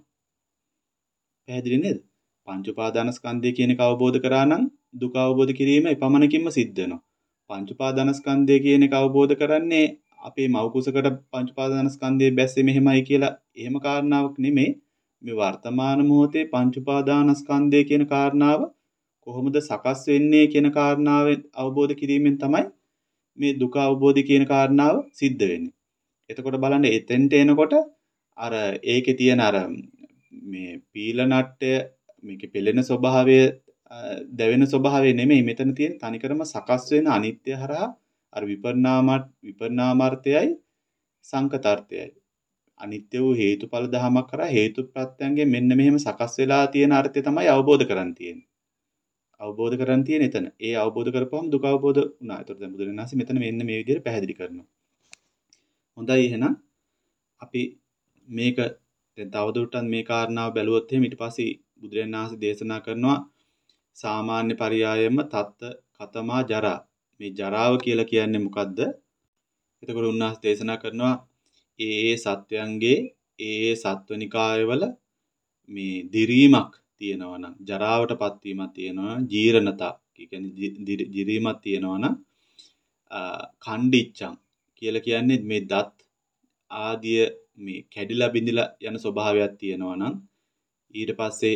Speaker 1: පැහැදිලි නේද? පංච උපාදානස්කන්ධය කියන එක අවබෝධ කරා නම් දුක අවබෝධ කිරීම එපමණකින්ම සිද්ධ වෙනවා. පංච උපාදානස්කන්ධය කියන එක අවබෝධ කරන්නේ අපේ මව් කුසකට පංච උපාදානස්කන්ධයේ බැස්සේ මෙහෙමයි කියලා එහෙම කාරණාවක් නෙමෙයි. මේ වර්තමාන මොහොතේ පංච උපාදානස්කන්ධය කියන කාරණාව කොහොමද සකස් වෙන්නේ කියන කාරණාව අවබෝධ කිරීමෙන් තමයි මේ දුක අවබෝධය කියන කාරණාව සිද්ධ වෙන්නේ. එතකොට බලන්න එතෙන්ට එනකොට අර ඒකේ තියෙන අර මේ පීල නට්ටය මේකේ පෙළෙන ස්වභාවය දැවෙන ස්වභාවය නෙමෙයි මෙතන තියෙන තනිකරම සකස් වෙන අනිත්‍ය හරහා අර විපර්ණාම විපර්ණාමාර්ථයයි සංකතාර්ථයයි අනිත්‍ය වූ හේතුඵල ධමයක් කරා හේතු ප්‍රත්‍යයෙන් මෙන්න මෙහෙම සකස් වෙලා තියෙන අර්ථය තමයි අවබෝධ කරගන්න තියෙන්නේ. අවබෝධ කරගන්න තියෙන එතන. ඒ අවබෝධ කරපුවම දුක අවබෝධ වුණා. ඒතර දැන් බුදුරජාණන් වහන්සේ මෙතන මෙන්න මේ විදිහට පැහැදිලි කරනවා. හොඳයි එහෙනම් අපි මේක දැන් තවදුරටත් මේ කාරණාව බැලුවොත් එහෙම ඊට පස්සේ බුදුරජාණන් වහන්සේ දේශනා කරනවා සාමාන්‍ය පරියායෙම තත්ත කතමා ජරා. මේ ජරාව කියලා කියන්නේ මොකද්ද? එතකොට උන්වහන්සේ දේශනා කරනවා ඒ ඒ සත්වයන්ගේ ඒ ඒ සත්වනිකායවල මේ දිරීමක් තියෙනවා නම් ජරාවටපත් වීමක් තියෙනවා නම් ජීරණතා කියන්නේ දිරීමක් තියෙනවා නම් කණ්ඩිච්චං කියලා කියන්නේ මේ දත් ආදිය මේ කැඩිලා බිඳිලා යන ස්වභාවයක් තියෙනවා නම් ඊට පස්සේ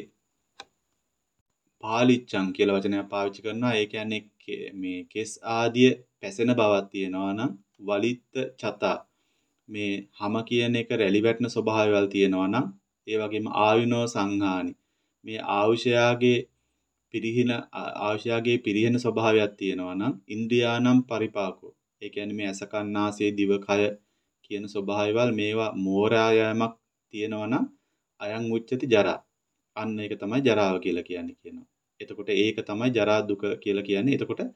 Speaker 1: පාලිච්චං කියලා වචනයක් පාවිච්චි කරනවා. ඒ කියන්නේ මේ කෙස් ආදිය පැසෙන බවක් තියෙනවා නම් වලිත්ත චතා මේ හැම කියන එක රැලි වැටෙන ස්වභාවයවල් තියෙනවා නම් ඒ වගේම ආයුනෝ සංහානි මේ ආයුෂයාගේ පිරිහින ආයුෂයාගේ පිරිහෙන ස්වභාවයක් තියෙනවා නම් ඉන්ද්‍රියානම් පරිපාකෝ ඒ කියන්නේ මේ අස කන් නාසය දිව කය කියන ස්වභාවයවල් මේවා මෝරායමක් තියෙනවා නම් අයං උච්චති ජරා අන්න ඒක තමයි ජරාව කියලා කියන්නේ කියනවා. එතකොට ඒක තමයි ජරා දුක කියලා කියන්නේ. එතකොට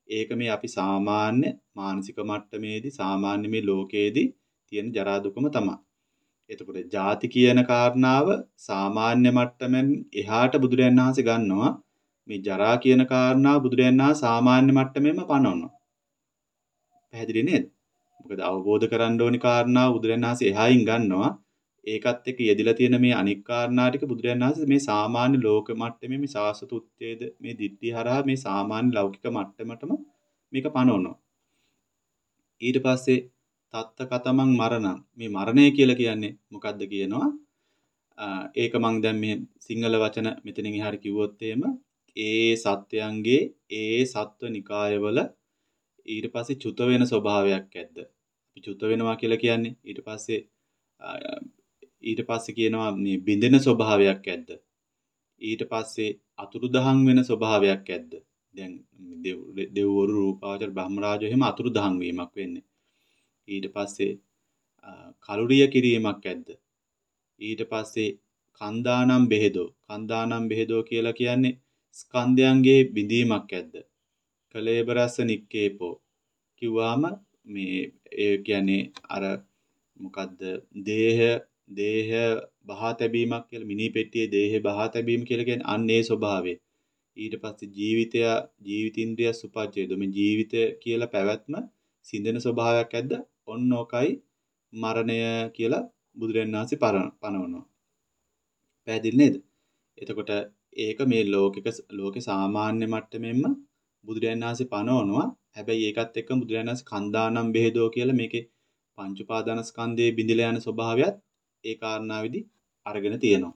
Speaker 1: ඒක මේ අපි සාමාන්‍ය මානසික මට්ටමේදී සාමාන්‍ය මේ ලෝකයේදී තියෙන ජරා දුකම තමයි. එතකොට ಜಾති කියන කාරණාව සාමාන්‍ය මට්ටමෙන් එහාට බුදුරජාණන් වහන්සේ ගන්නවා. මේ ජරා කියන කාරණාව බුදුරජාණන් වහන්සේ සාමාන්‍ය මට්ටමෙම පනවනවා. පැහැදිලි නේද? මොකද අවබෝධ කරගන්න ඕනි කාරණාව බුදුරජාණන් වහන්සේ එහායින් ගන්නවා. ඒකත් එක්ක යෙදිලා තියෙන මේ අනික් කාරණා ටික බුදුරජාණන් වහන්සේ මේ සාමාන්‍ය ලෝක මට්ටමේ මේ සාසත උත්තේද මේ දිට්ඨිය හරහා මේ සාමාන්‍ය ලෞකික මට්ටමටම මේක පනවනවා. ඊට පස්සේ තත්ත කතමං මරණං මේ මරණය කියලා කියන්නේ මොකද්ද කියනවා. ඒක මං දැන් මේ සිංහල වචන මෙතනින් එහාට කිව්වොත් එහෙම ඒ සත්වයන්ගේ ඒ සත්ව නිකායවල ඊට පස්සේ චුත වෙන ස්වභාවයක් ඇද්ද? අපි චුත වෙනවා කියලා කියන්නේ ඊට පස්සේ ඊට පස්සේ කියනවා මේ බිඳෙන ස්වභාවයක් ඇද්ද? ඊට පස්සේ අතුරුදහන් වෙන ස්වභාවයක් ඇද්ද? දැන් දෙව්වරු රූපාවචර බ්‍රහ්මරාජය එහෙම අතුරුදහන් වීමක් වෙන්නේ. ඊට පස්සේ කලුරිය කිරීමක් ඇද්ද? ඊට පස්සේ කන්දානම් බෙහෙදෝ කන්දානම් බෙහෙදෝ කියලා කියන්නේ ස්කන්ධයන්ගේ බිඳීමක් ඇද්ද? කලේබරස්ස නික්කේපෝ කිව්වාම මේ ඒ කියන්නේ අර මොකද්ද දේහ දේහ බහා තැබීමක් කියලා මිනි පෙට්ටියේ දේහ බහා තැබීම කියලා කියන්නේ අන්න ඒ ස්වභාවය. ඊට පස්සේ ජීවිතය ජීවිතින්ද්‍රිය සුපජ්ජේද මේ ජීවිතය කියලා පැවැත්ම සිඳෙන ස්වභාවයක් ඇද්ද? ඔන්න ඔකයි මරණය කියලා බුදුරජාණන් වහන්සේ පනවනවා. පැහැදිලි නේද? එතකොට ඒක මේ ලෝකික ලෝකේ සාමාන්‍ය මට්ටමෙන්ම බුදුරජාණන් වහන්සේ පනවනවා. හැබැයි ඒකත් එක්ක බුදුරජාණන් වහන්සේ කන්දානම් බෙහෙදෝ කියලා මේකේ පංච උපාදානස්කන්ධයේ බිඳිලා යන ස්වභාවයත් ඒ කාරණාවේදී අරගෙන තියෙනවා.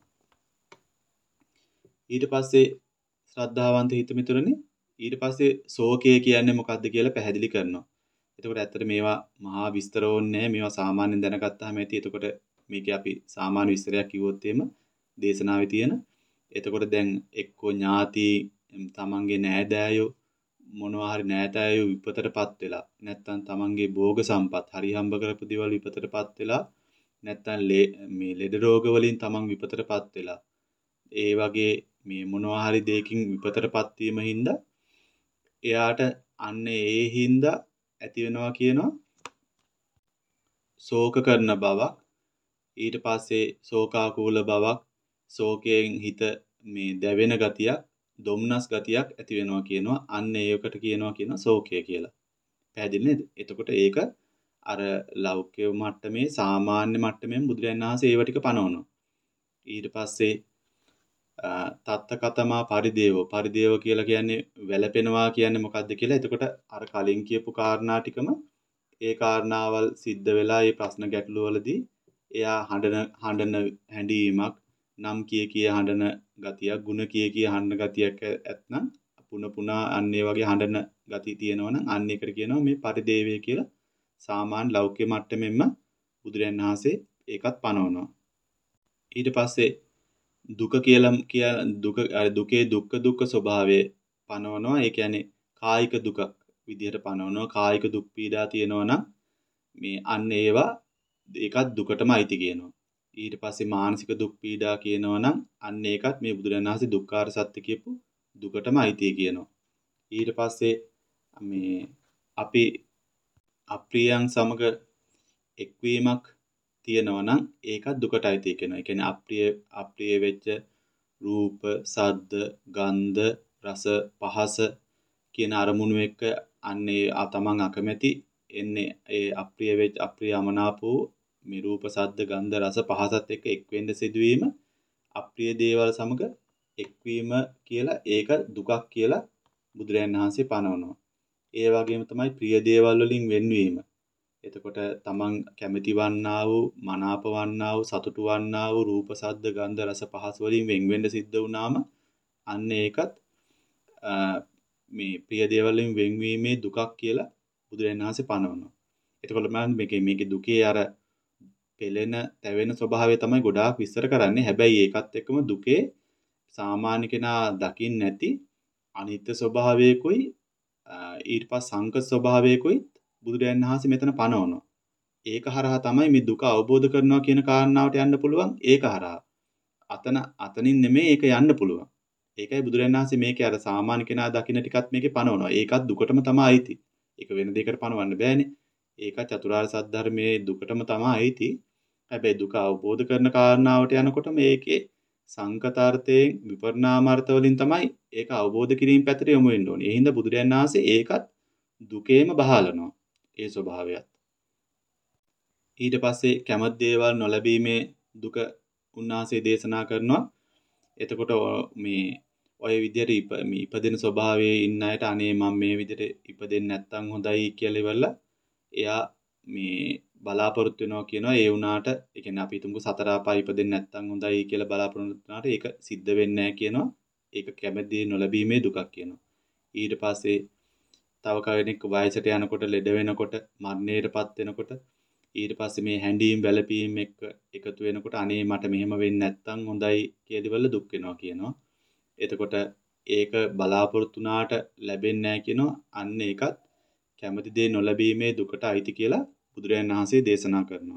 Speaker 1: ඊට පස්සේ ශ්‍රද්ධාවන්ත හිතමිතුරනේ ඊට පස්සේ ශෝකය කියන්නේ මොකක්ද කියලා පැහැදිලි කරනවා. එතකොට ඇත්තට මේවා මහා විස්තර ඕනේ මේවා සාමාන්‍යයෙන් දැනගත්තාම ඇති. එතකොට මේකේ අපි සාමාන්‍ය විස්තරයක් කිව්වොත් එimhe දේශනාවේ තියෙන. එතකොට දැන් එක්කෝ ඥාති තමන්ගේ නෑදෑයෝ මොනවා හරි නෑදෑයෝ විපතටපත් වෙලා නැත්තම් තමන්ගේ භෝග සම්පත් හරි හම්බ කරපු දේවල් විපතටපත් වෙලා නැත්තම් මේ ලෙඩ රෝග වලින් තමන් විපතටපත් වෙලා ඒ වගේ මේ මොනවා හරි දෙයකින් විපතටපත් වීම හින්දා එයාට අන්න ඒ හින්දා ඇති වෙනවා කියනවා ශෝක කරන බවක්. ඊට පස්සේ ශෝකාකූල බවක්, ශෝකයෙන් හිත මේ දැවෙන ගතියක්, දොම්නස් ගතියක් ඇති වෙනවා කියනවා. අන්න ඒකට කියනවා කියනවා ශෝකය කියලා. පැහැදිලි නේද? එතකොට ඒක අර ලෞකික මට්ටමේ සාමාන්‍ය මට්ටමෙන් බුදුරජාණන් වහන්සේ ඒව ටික පනවනවා. ඊට පස්සේ තත්ත කතමා පරිදේවෝ පරිදේව කියලා කියන්නේ වැළපෙනවා කියන්නේ මොකද්ද කියලා. එතකොට අර කලින් කියපු කාරණා ටිකම ඒ කාරණාවල් සිද්ධ වෙලා මේ ප්‍රශ්න ගැටළු වලදී එයා හඬන හඬන හැඬීමක් නම් කිය කිය හඬන ගතියක් ಗುಣ කිය කිය හඬන ගතියක් ඇත්නම් පුන පුනා අන්න ඒ වගේ හඬන ගති තියෙනවා නම් අන්න ඒකට කියනවා මේ පරිදේවය කියලා. සාමාන්‍ය ලෞකික මට්ටමෙන්ම බුදුරජාණන් වහන්සේ ඒකත් පනවනවා. ඊට පස්සේ දුක කියලා කිය දුක දුකේ දුක්ඛ දුක්ඛ ස්වභාවය පනවනවා. ඒ කියන්නේ කායික දුකක් විදිහට පනවනවා. කායික දුක් පීඩා තියෙනවා නම් මේ අන්න ඒවා ඒකත් දුකටම අයිති කියනවා. ඊට පස්සේ මානසික දුක් පීඩා කියනවා නම් අන්න ඒකත් මේ බුදුරජාණන් වහන්සේ දුක්ඛාර සත්‍ය කියපු දුකටම අයිති කියනවා. ඊට පස්සේ මේ අපි අප්‍රියයන් සමග එක්වීමක් තියෙනවා නම් ඒකත් දුකට අයිති කියනවා. ඒ කියන්නේ අප්‍රිය අප්‍රිය වෙච්ච රූප, ශබ්ද, ගන්ධ, රස, පහස කියන අරමුණු එක්ක අන්නේ තමන් අකමැති එන්නේ ඒ අප්‍රිය වෙච්ච අප්‍රිය අමනාපෝ මේ රූප, ශබ්ද, ගන්ධ, රස, පහසත් එක්ක එක් වෙන්න සිදුවීම අප්‍රිය දේවල් සමග එක්වීම කියලා ඒක දුකක් කියලා බුදුරජාණන් වහන්සේ පනවනවා. ඒ වගේම තමයි ප්‍රිය දේවල් වලින් වෙන්වීම. එතකොට තමන් කැමති වන්නා වූ, මනාප වන්නා වූ, සතුටු වන්නා වූ රූප, ශබ්ද, ගන්ධ, රස, පහස වලින් වෙන් වෙන්න සිද්ධ වුණාම අන්න ඒකත් මේ ප්‍රිය දේවල් වලින් වෙන්වීමේ දුකක් කියලා බුදුරජාණන් වහන්සේ පනවනවා. එතකොට මම මේකේ මේකේ දුකේ අර පෙළෙන, තැවෙන ස්වභාවය තමයි ගොඩාක් විස්තර කරන්නේ. හැබැයි ඒකත් එක්කම දුකේ සාමාන්‍ය කෙනා දකින්න නැති අනිත්‍ය ස්වභාවයකුයි ඊට පස්සේ සංක ස්වභාවයකුයි බුදුරජාණන් වහන්සේ මෙතන පනවනවා. ඒක හරහා තමයි මේ දුක අවබෝධ කරනවා කියන කාරණාවට යන්න පුළුවන්. ඒක හරහා. අතන අතනින් නෙමෙයි ඒක යන්න පුළුවන්. ඒකයි බුදුරජාණන් වහන්සේ මේකේ අර සාමාන්‍ය කෙනා දකින්න ටිකත් මේකේ පනවනවා. ඒකත් දුකටම තමයි අයිති. ඒක වෙන දෙයකට පනවන්න බෑනේ. ඒක චතුරාර්ය සත්‍ය ධර්මයේ දුකටම තමයි අයිති. හැබැයි දුක අවබෝධ කරන කාරණාවට යනකොට මේකේ සංකතාර්ථයෙන් විපර්ණාමාර්ථ වලින් තමයි ඒක අවබෝධ කිරීම පැත්තට යොමු වෙන්න ඕනේ. ඒ හින්දා බුදුරජාණන් වහන්සේ ඒකත් දුකේම බහලනවා. ඒ ස්වභාවයත්. ඊට පස්සේ කැමති දේවල් නොලැබීමේ දුක උන්වහන්සේ දේශනා කරනවා. එතකොට මේ ඔය විදියට මේ ඉපදෙන ස්වභාවයේ ඉන්න අයට අනේ මම මේ විදියට ඉපදෙන්නේ නැත්තම් හොඳයි කියලා ඉවරලා එයා මේ බලාපොරොත්තු වෙනවා කියනවා. ඒ වුණාට ඒ කියන්නේ අපි හිතමුකෝ සතර ආපාය ඉපදෙන්නේ නැත්තම් හොඳයි කියලා බලාපොරොත්තු වුණාට ඒක සිද්ධ වෙන්නේ නැහැ කියනවා. ඒක කැමැති නොලැබීමේ දුකක් කියනවා. ඊට පස්සේ තව කෙනෙක් වයසට යනකොට ලෙඩ වෙනකොට මරණයටපත් වෙනකොට ඊට පස්සේ මේ හැඬීම් වැළපීම් එක්ක එකතු වෙනකොට අනේ මට මෙහෙම වෙන්නේ නැත්තම් හොඳයි කියලා ඉවරලා දුක් වෙනවා කියනවා. එතකොට ඒක බලාපොරොත්තු වුණාට ලැබෙන්නේ නැහැ කියනවා. අන්න ඒකත් කැමති දේ නොලැබීමේ දුකට අයිති කියලා බුදුරජාණන් වහන්සේ දේශනා කරනවා.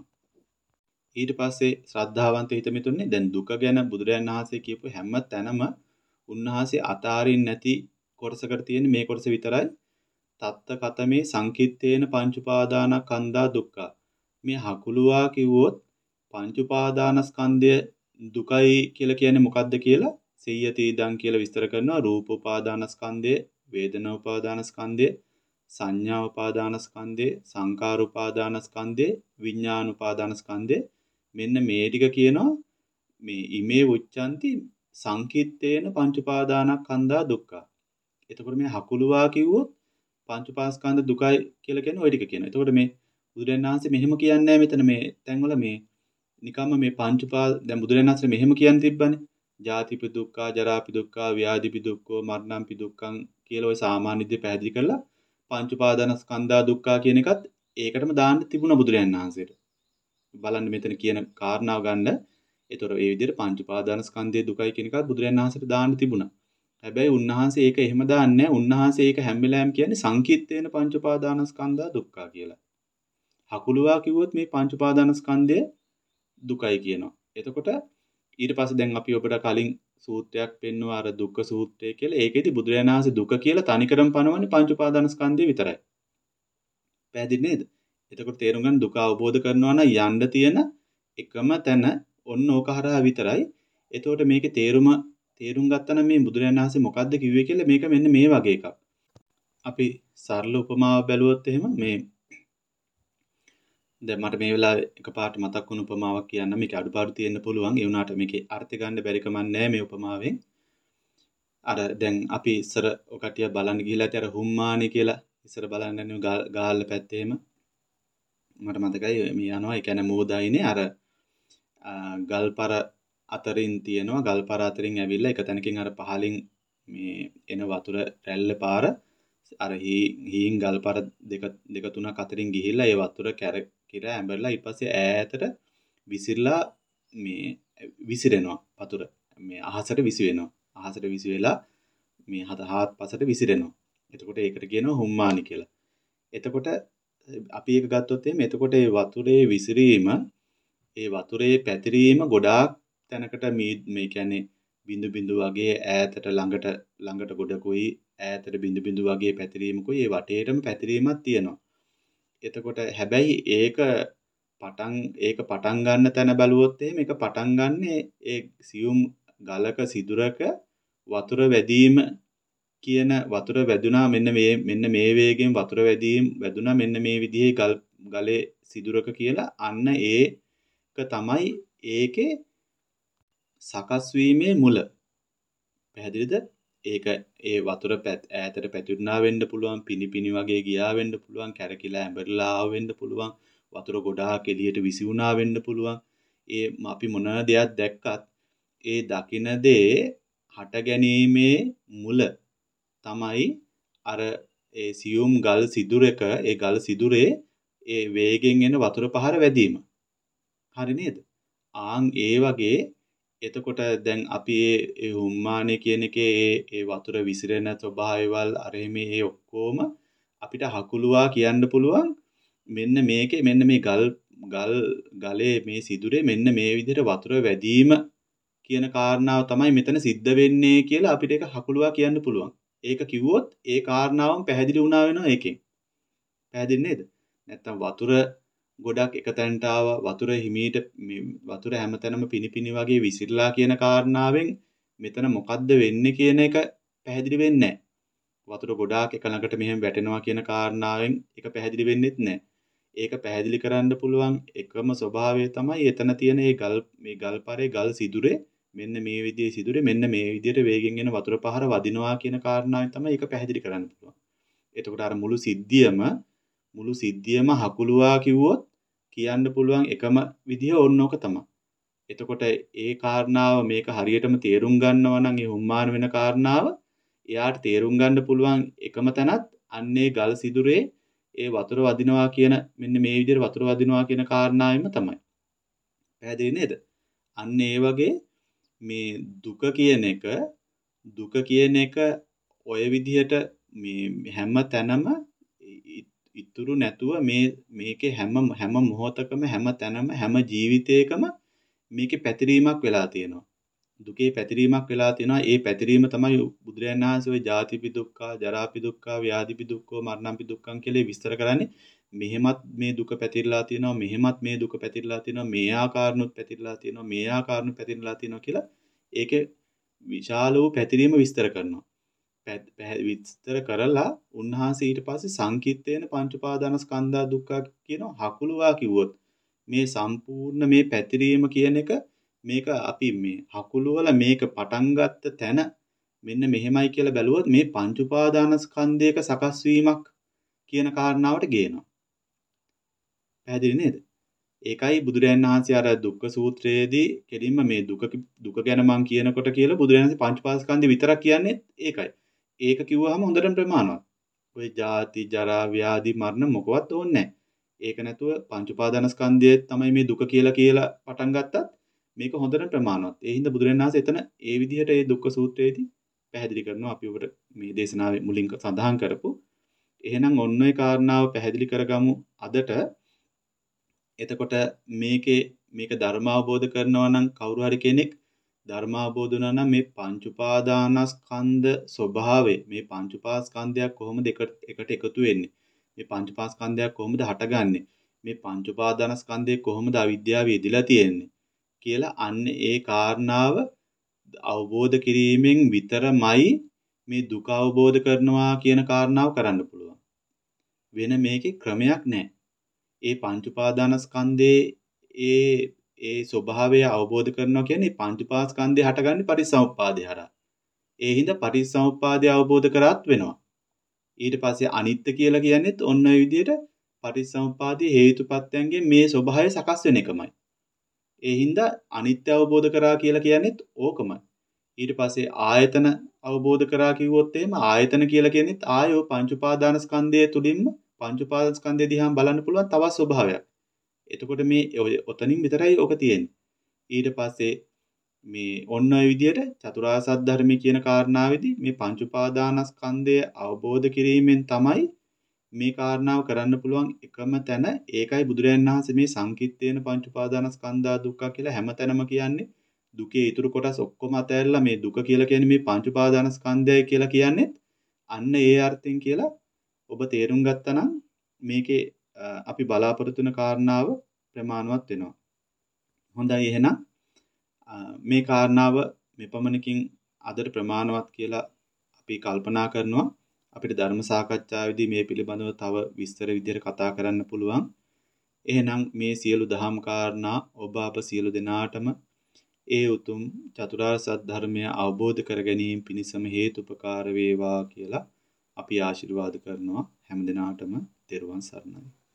Speaker 1: ඊට පස්සේ ශ්‍රද්ධාවන්ත හිතමිතුන්නේ දැන් දුක ගැන බුදුරජාණන් වහන්සේ කියපු හැම තැනම උන්වහන්සේ අතාරින් නැති කොටසකට තියෙන මේ කොටස විතරයි. තත්ත කතමේ සංකිට්ඨේන පංච උපාදානස්කන්ධා දුක්ඛ. මේ හකුලුවා කිව්වොත් පංච උපාදානස්කන්ධය දුකයි කියලා කියන්නේ මොකද්ද කියලා සියයති ඉදන් කියලා විස්තර කරනවා. රූප උපාදානස්කන්ධය, වේදනා උපාදානස්කන්ධය, සංඥා උපාදානස්කන්ධය, සංකාර උපාදානස්කන්ධය, විඥාන උපාදානස්කන්ධය. මෙන්න මේ ටික කියනවා මේ ඉමේ උච්චන්ති සංකිට්ඨේන පංච උපාදානස්කන්ධා දුක්ඛ. එතකොට මේ හකුලුවා කිව්වොත් පංච උපාස්කන්ධ දුකයි කියලා කියන්නේ ওই ටික කියනවා. එතකොට මේ බුදුරජාණන් වහන්සේ මෙහෙම කියන්නේ නැහැ මෙතන මේ තැන්වල මේ නිකම්ම මේ පංච උපා දැන් බුදුරජාණන් වහන්සේ මෙහෙම කියන් තිබ්බනේ. ජාතිපි දුක්ඛ, ජරාපි දුක්ඛ, ව්‍යාධිපි දුක්ඛ, මරණම්පි දුක්ඛං කියලා ওই සාමාන්‍ය විදිහට පැහැදිලි කරලා පංච උපාදානස්කන්ධා දුක්ඛ කියන එකත් ඒකටම දාන්න තිබුණා බුදුරජාණන් වහන්සේට. බලන්න මෙතන කියන කාරණාව ගන්න. ඒතර ඒ විදිහට පංච උපාදානස්කන්ධයේ දුකයි කියන එකත් බුදුරජාණන් වහන්සේට දාන්න තිබුණා. හැබැයි උන්වහන්සේ ඒක එහෙම දාන්නේ නැහැ. උන්වහන්සේ ඒක හැම වෙලාවෙම කියන්නේ සංකීර්තේන පංච උපාදානස්කන්ධා දුක්ඛ කියලා. හකුලුවා කිව්වොත් මේ පංච උපාදානස්කන්ධය දුකයි කියනවා. එතකොට ඊට පස්සේ දැන් අපි ඔබට කලින් සූත්‍රයක් පෙන්වුවා අර දුක්ඛ සූත්‍රය කියලා. ඒකෙදි බුදුරජාණන් වහන්සේ දුක කියලා තනිකරම පනවන්නේ පංච උපාදානස්කන්ධය විතරයි. පැහැදිලි නේද? එතකොට තේරුම් ගන්න දුක අවබෝධ කරනවා නම් යන්න තියෙන එකම තැන ඔන්න ඕක හරහා විතරයි. එතකොට මේකේ තේරුම තේරුම් ගත්තා නම් මේ බුදුරජාණන් වහන්සේ මොකද්ද කිව්වේ කියලා මේක මෙන්න මේ වගේ එකක්. අපි සරල උපමාවක් බැලුවොත් එහෙම මේ දැන් මට මේ වෙලාවේ එකපාරට මතක් වුණු උපමාවක් කියන්න. මේක අඩුපාඩු තියෙන්න පුළුවන්. ඒ වුණාට මේකේ අර්ථය ගන්න බැරි කමක් නැහැ මේ උපමාවෙන්. අර දැන් අපි ඉස්සර ඔය කටිය බලන්න ගිහිල්ලා ඇති අර හුම්මානේ කියලා ඉස්සර බලන්න යන ගාල්ල පැත්තේම මට මතකයි මේ යනවා. ඒ කියන්නේ මෝදායිනේ අර ගල්පර අතරින් තියෙනවා. ගල්පර අතරින් ඇවිල්ලා එක තැනකින් අර පහලින් මේ එන වතුර රැල්ල පාර අර හීන් ගල්පර දෙක දෙක තුනක් අතරින් ගිහිල්ලා ඒ වතුර කැර කිර ඇඹරලා ඊට පස්සේ ඈතට විසිරලා මේ විසිරෙනවා වතුර. මේ අහසට විසි වෙනවා. අහසට විසි වෙලා මේ හාත්පසට විසිරෙනවා. එතකොට ඒකට කියනවා හුම්මානි කියලා. එතකොට අපි ඒක ගත්තොත් එහෙනම් එතකොට ඒ වතුරේ විසිරීම ඒ වතුරේ පැතිරීම ගොඩාක් තැනකට මේ කියන්නේ බිඳු බිඳු වගේ ඈතට ළඟට ළඟට ගොඩකුයි ඈතට බිඳු බිඳු වගේ පැතිරීමකුයි ඒ වටේටම පැතිරීමක් තියෙනවා. එතකොට හැබැයි ඒක පටන් ඒක පටන් ගන්න තැන බලුවොත් එහෙම ඒක පටන් ගන්නේ ඒ සියුම් ගලක සිදුරක වතුර වැදීම කියන වතුර වැදුනා මෙන්න මේ මෙන්න මේ වේගයෙන් වතුර වැදීම වැදුනා මෙන්න මේ විදිහේ ගල් ගලේ සිදුරක කියලා අන්න ඒක තමයි ඒකේ සකස් වීමේ මුල. පැහැදිලිද? ඒක ඒ වතුර ඈතට පැතිරුණා වෙන්න පුළුවන්, පිනිපිනි වගේ ගියා වෙන්න පුළුවන්, කැරකිලා ඇඹරලා ආව වෙන්න පුළුවන්, වතුර ගොඩාක් එළියට විසි වුණා වෙන්න පුළුවන්. ඒ අපි මොන දෙයක් දැක්කත් ඒ දකින දේ හට ගැනීමේ මුල තමයි අර ඒ සියුම් ගල් සිදුරක ඒ ගල් සිදුරේ ඒ වේගෙන් එන වතුර පහර වැදීම. හරි නේද? ආන් ඒ වගේ එතකොට දැන් අපි ඒ හුම්මානේ කියන එකේ ඒ ඒ වතුර විසිරෙන ස්වභාවයවල් අර මේ ඔක්කොම අපිට හකුලුවා කියන්න පුළුවන්. මෙන්න මේකේ මෙන්න මේ ගල් ගල් ගලේ මේ සිදුරේ මෙන්න මේ විදිහට වතුර වැදීම කියන කාරණාව තමයි මෙතන සිද්ධ වෙන්නේ කියලා අපිට ඒක හකුලුවා කියන්න පුළුවන්. ඒක කිව්වොත් ඒ කාරණාවම පැහැදිලි වුණා වෙනවා ඒකෙන්. පැහැදිලි නේද? නැත්තම් වතුර ගොඩක් එක තැනට ආවා වතුර හිමීට වතුර හැමතැනම පිනිපිනි වගේ විසිරලා කියන කාරණාවෙන් මෙතන මොකද්ද වෙන්නේ කියන එක පැහැදිලි වෙන්නේ නැහැ. වතුර ගොඩාක් එක ළඟට මෙහෙම වැටෙනවා කියන කාරණාවෙන් ඒක පැහැදිලි වෙන්නේත් නැහැ. ඒක පැහැදිලි කරන්න පුළුවන් එකම ස්වභාවය තමයි එතන තියෙන මේ ගල් මේ ගල්පරේ ගල් සිදුරේ මෙන්න මේ විදිහේ සිදුරේ මෙන්න මේ විදිහට වේගෙන් එන වතුර පහර වදිනවා කියන කාරණාවෙන් තමයි ඒක පැහැදිලි කරන්න පුළුවන්. එතකොට අර මුළු සිද්ධියම මුළු සිද්ධියම හකුලුවා කිව්වොත් කියන්න පුළුවන් එකම විදිහ ඕනෝක තමයි. එතකොට ඒ කාරණාව මේක හරියටම තේරුම් ගන්නවා නම් ඒ හුම්මාන වෙන කාරණාව එයාට තේරුම් ගන්න පුළුවන් එකම තැනත් අන්නේ ගල් සිදුරේ ඒ වතුර වදිනවා කියන මෙන්න මේ විදිහට වතුර වදිනවා කියන කාරණාවෙම තමයි. පැහැදිලි නේද? අන්න ඒ වගේ මේ දුක කියන එක දුක කියන එක ඔය විදිහට මේ හැම තැනම ඉතුරු නැතුව මේ මේකේ හැම හැම මොහොතකම හැම තැනම හැම ජීවිතයකම මේකේ පැතිරීමක් වෙලා තියෙනවා. දුකේ පැතිරීමක් වෙලා තියෙනවා. ඒ පැතිරීම තමයි බුදුරජාණන් වහන්සේ ওই ජාතිපි දුක්ඛ, ජරාපි දුක්ඛ, ව්‍යාධිපි දුක්ඛ, මරණපි දුක්ඛං කියලා විස්තර කරන්නේ. මෙහෙමත් මේ දුක පැතිරලා තියෙනවා, මෙහෙමත් මේ දුක පැතිරලා තියෙනවා, මේ ආකාරනුත් පැතිරලා තියෙනවා, මේ ආකාරනුත් පැතිරලා තියෙනවා කියලා ඒකේ විශාල වූ පැතිරීම විස්තර කරනවා. විස්තර කරලා උන්වහන්සේ ඊට පස්සේ සංකිට්ඨේන පංච උපාදානස්කන්ධා දුක්ඛ කියන හකුලුවා කිව්වොත් මේ සම්පූර්ණ මේ පැතිරීම කියන එක මේක අපි මේ හකුලුවල මේක පටන් ගත්ත තැන මෙන්න මෙහෙමයි කියලා බැලුවොත් මේ පංච උපාදානස්කන්ධයක සකස් වීමක් කියන කාරණාවට ගේනවා. පැහැදිලි නේද? ඒකයි බුදුරජාණන් වහන්සේ අර දුක්ඛ සූත්‍රයේදී කෙලින්ම මේ දුක දුක ගැන මම කියනකොට කියලා බුදුරජාණන් වහන්සේ පංච උපාදානස්කන්ධය විතරක් කියන්නේ ඒකයි. ඒක කිව්වහම හොඳටම ප්‍රමාණවත්. ඔය ජාති, ජරා, ව්‍යාධි, මරණ මොකවත් ඕනේ නැහැ. ඒක නැතුව පංච උපාදානස්කන්ධය තමයි මේ දුක කියලා කියලා පටන් ගත්තත් මේක හොඳට ප්‍රමාණවත්. ඒ හින්දා බුදුරජාණන් වහන්සේ එතන ඒ විදිහට ඒ දුක්ඛ සූත්‍රයේදී පැහැදිලි කරනවා අපි ඔබට මේ දේශනාවේ මුලින් සඳහන් කරපු. එහෙනම් ඔන්න ඔය කාරණාව පැහැදිලි කරගමු අදට. එතකොට මේකේ මේක ධර්ම අවබෝධ කරනවා නම් කවුරු හරි කෙනෙක් ධර්ම අවබෝධ වුණා නම් මේ පංච උපාදානස්කන්ධ ස්වභාවය මේ පංච උපාස්කන්ධයක් කොහොමද එකට එකතු වෙන්නේ? මේ පංච උපාස්කන්ධයක් කොහොමද හටගන්නේ? මේ පංච උපාදානස්කන්ධයේ කොහොමද අවිද්‍යාව යෙදලා තියෙන්නේ? කියලා අන්න ඒ කාරණාව අවබෝධ කිරීමෙන් විතරමයි මේ දුක අවබෝධ කරනවා කියන කාරණාව කරන්න පුළුවන්. වෙන මේකේ ක්‍රමයක් නැහැ. ඒ පංච උපාදානස්කන්ධයේ ඒ ඒ ස්වභාවය අවබෝධ කරනවා කියන්නේ පංච උපාස්කන්ධය හටගන්නේ පටිච්චසමුප්පාදේ හරහා. ඒ හින්දා පටිච්චසමුප්පාදය අවබෝධ කරාත් වෙනවා. ඊට පස්සේ අනිත්‍ය කියලා කියන්නේත් ඔන්න ඔය විදිහට පටිච්චසමුප්පාදයේ හේතුපත්‍යයන්ගෙන් මේ ස්වභාවය සකස් වෙන එකමයි. ඒ හින්දා අනිත්‍ය අවබෝධ කරා කියලා කියන්නේත් ඕකමයි. ඊට පස්සේ ආයතන අවබෝධ කරා කිව්වොත් එහෙම ආයතන කියලා කියන්නේත් ආයෝ පංච උපාදානස්කන්ධය තුලින්ම පංච උපාදානස්කන්ධය දිහා බලන්න පුළුවන් තවත් ස්වභාවයක්. එතකොට මේ ඔතනින් විතරයි ඔක තියෙන්නේ. ඊට පස්සේ මේ ඔන්න ඔය විදිහට චතුරාර්ය සත්‍ය ධර්මයේ කියන කාරණාවේදී මේ පංච උපාදානස්කන්ධය අවබෝධ කිරීමෙන් තමයි මේ කාරණාව කරන්න පුළුවන් එකම තැන. ඒකයි බුදුරජාණන් වහන්සේ මේ සංකිට්ඨේන පංච උපාදානස්කන්ධා දුක්ඛ කියලා හැමතැනම කියන්නේ. දුකේ ඊතුරු කොටස් ඔක්කොම අතහැරලා මේ දුක කියලා කියන්නේ මේ පංච උපාදානස්කන්ධය කියලා කියන්නේ අන්න ඒ අර්ථයෙන් කියලා ඔබ තේරුම් ගත්තා නම් මේකේ අපි බලාපොරොත්තු වෙන කාරණාව ප්‍රමාණවත් වෙනවා. හොඳයි එහෙනම් මේ කාරණාව මෙපමණකින් අදට ප්‍රමාණවත් කියලා අපි කල්පනා කරනවා. අපිට ධර්ම සාකච්ඡාවේදී මේ පිළිබඳව තව විස්තර විදිහට කතා කරන්න පුළුවන්. එහෙනම් මේ සියලු දහම් කාරණා ඔබ අප සියලු දෙනාටම ඒ උතුම් චතුරාර්ය සත්‍ය ධර්මය අවබෝධ කර ගැනීම පිණිසම හේතුපකාර වේවා කියලා අපි ආශිර්වාද කරනවා. හැම දිනාටම තෙරුවන් සරණයි.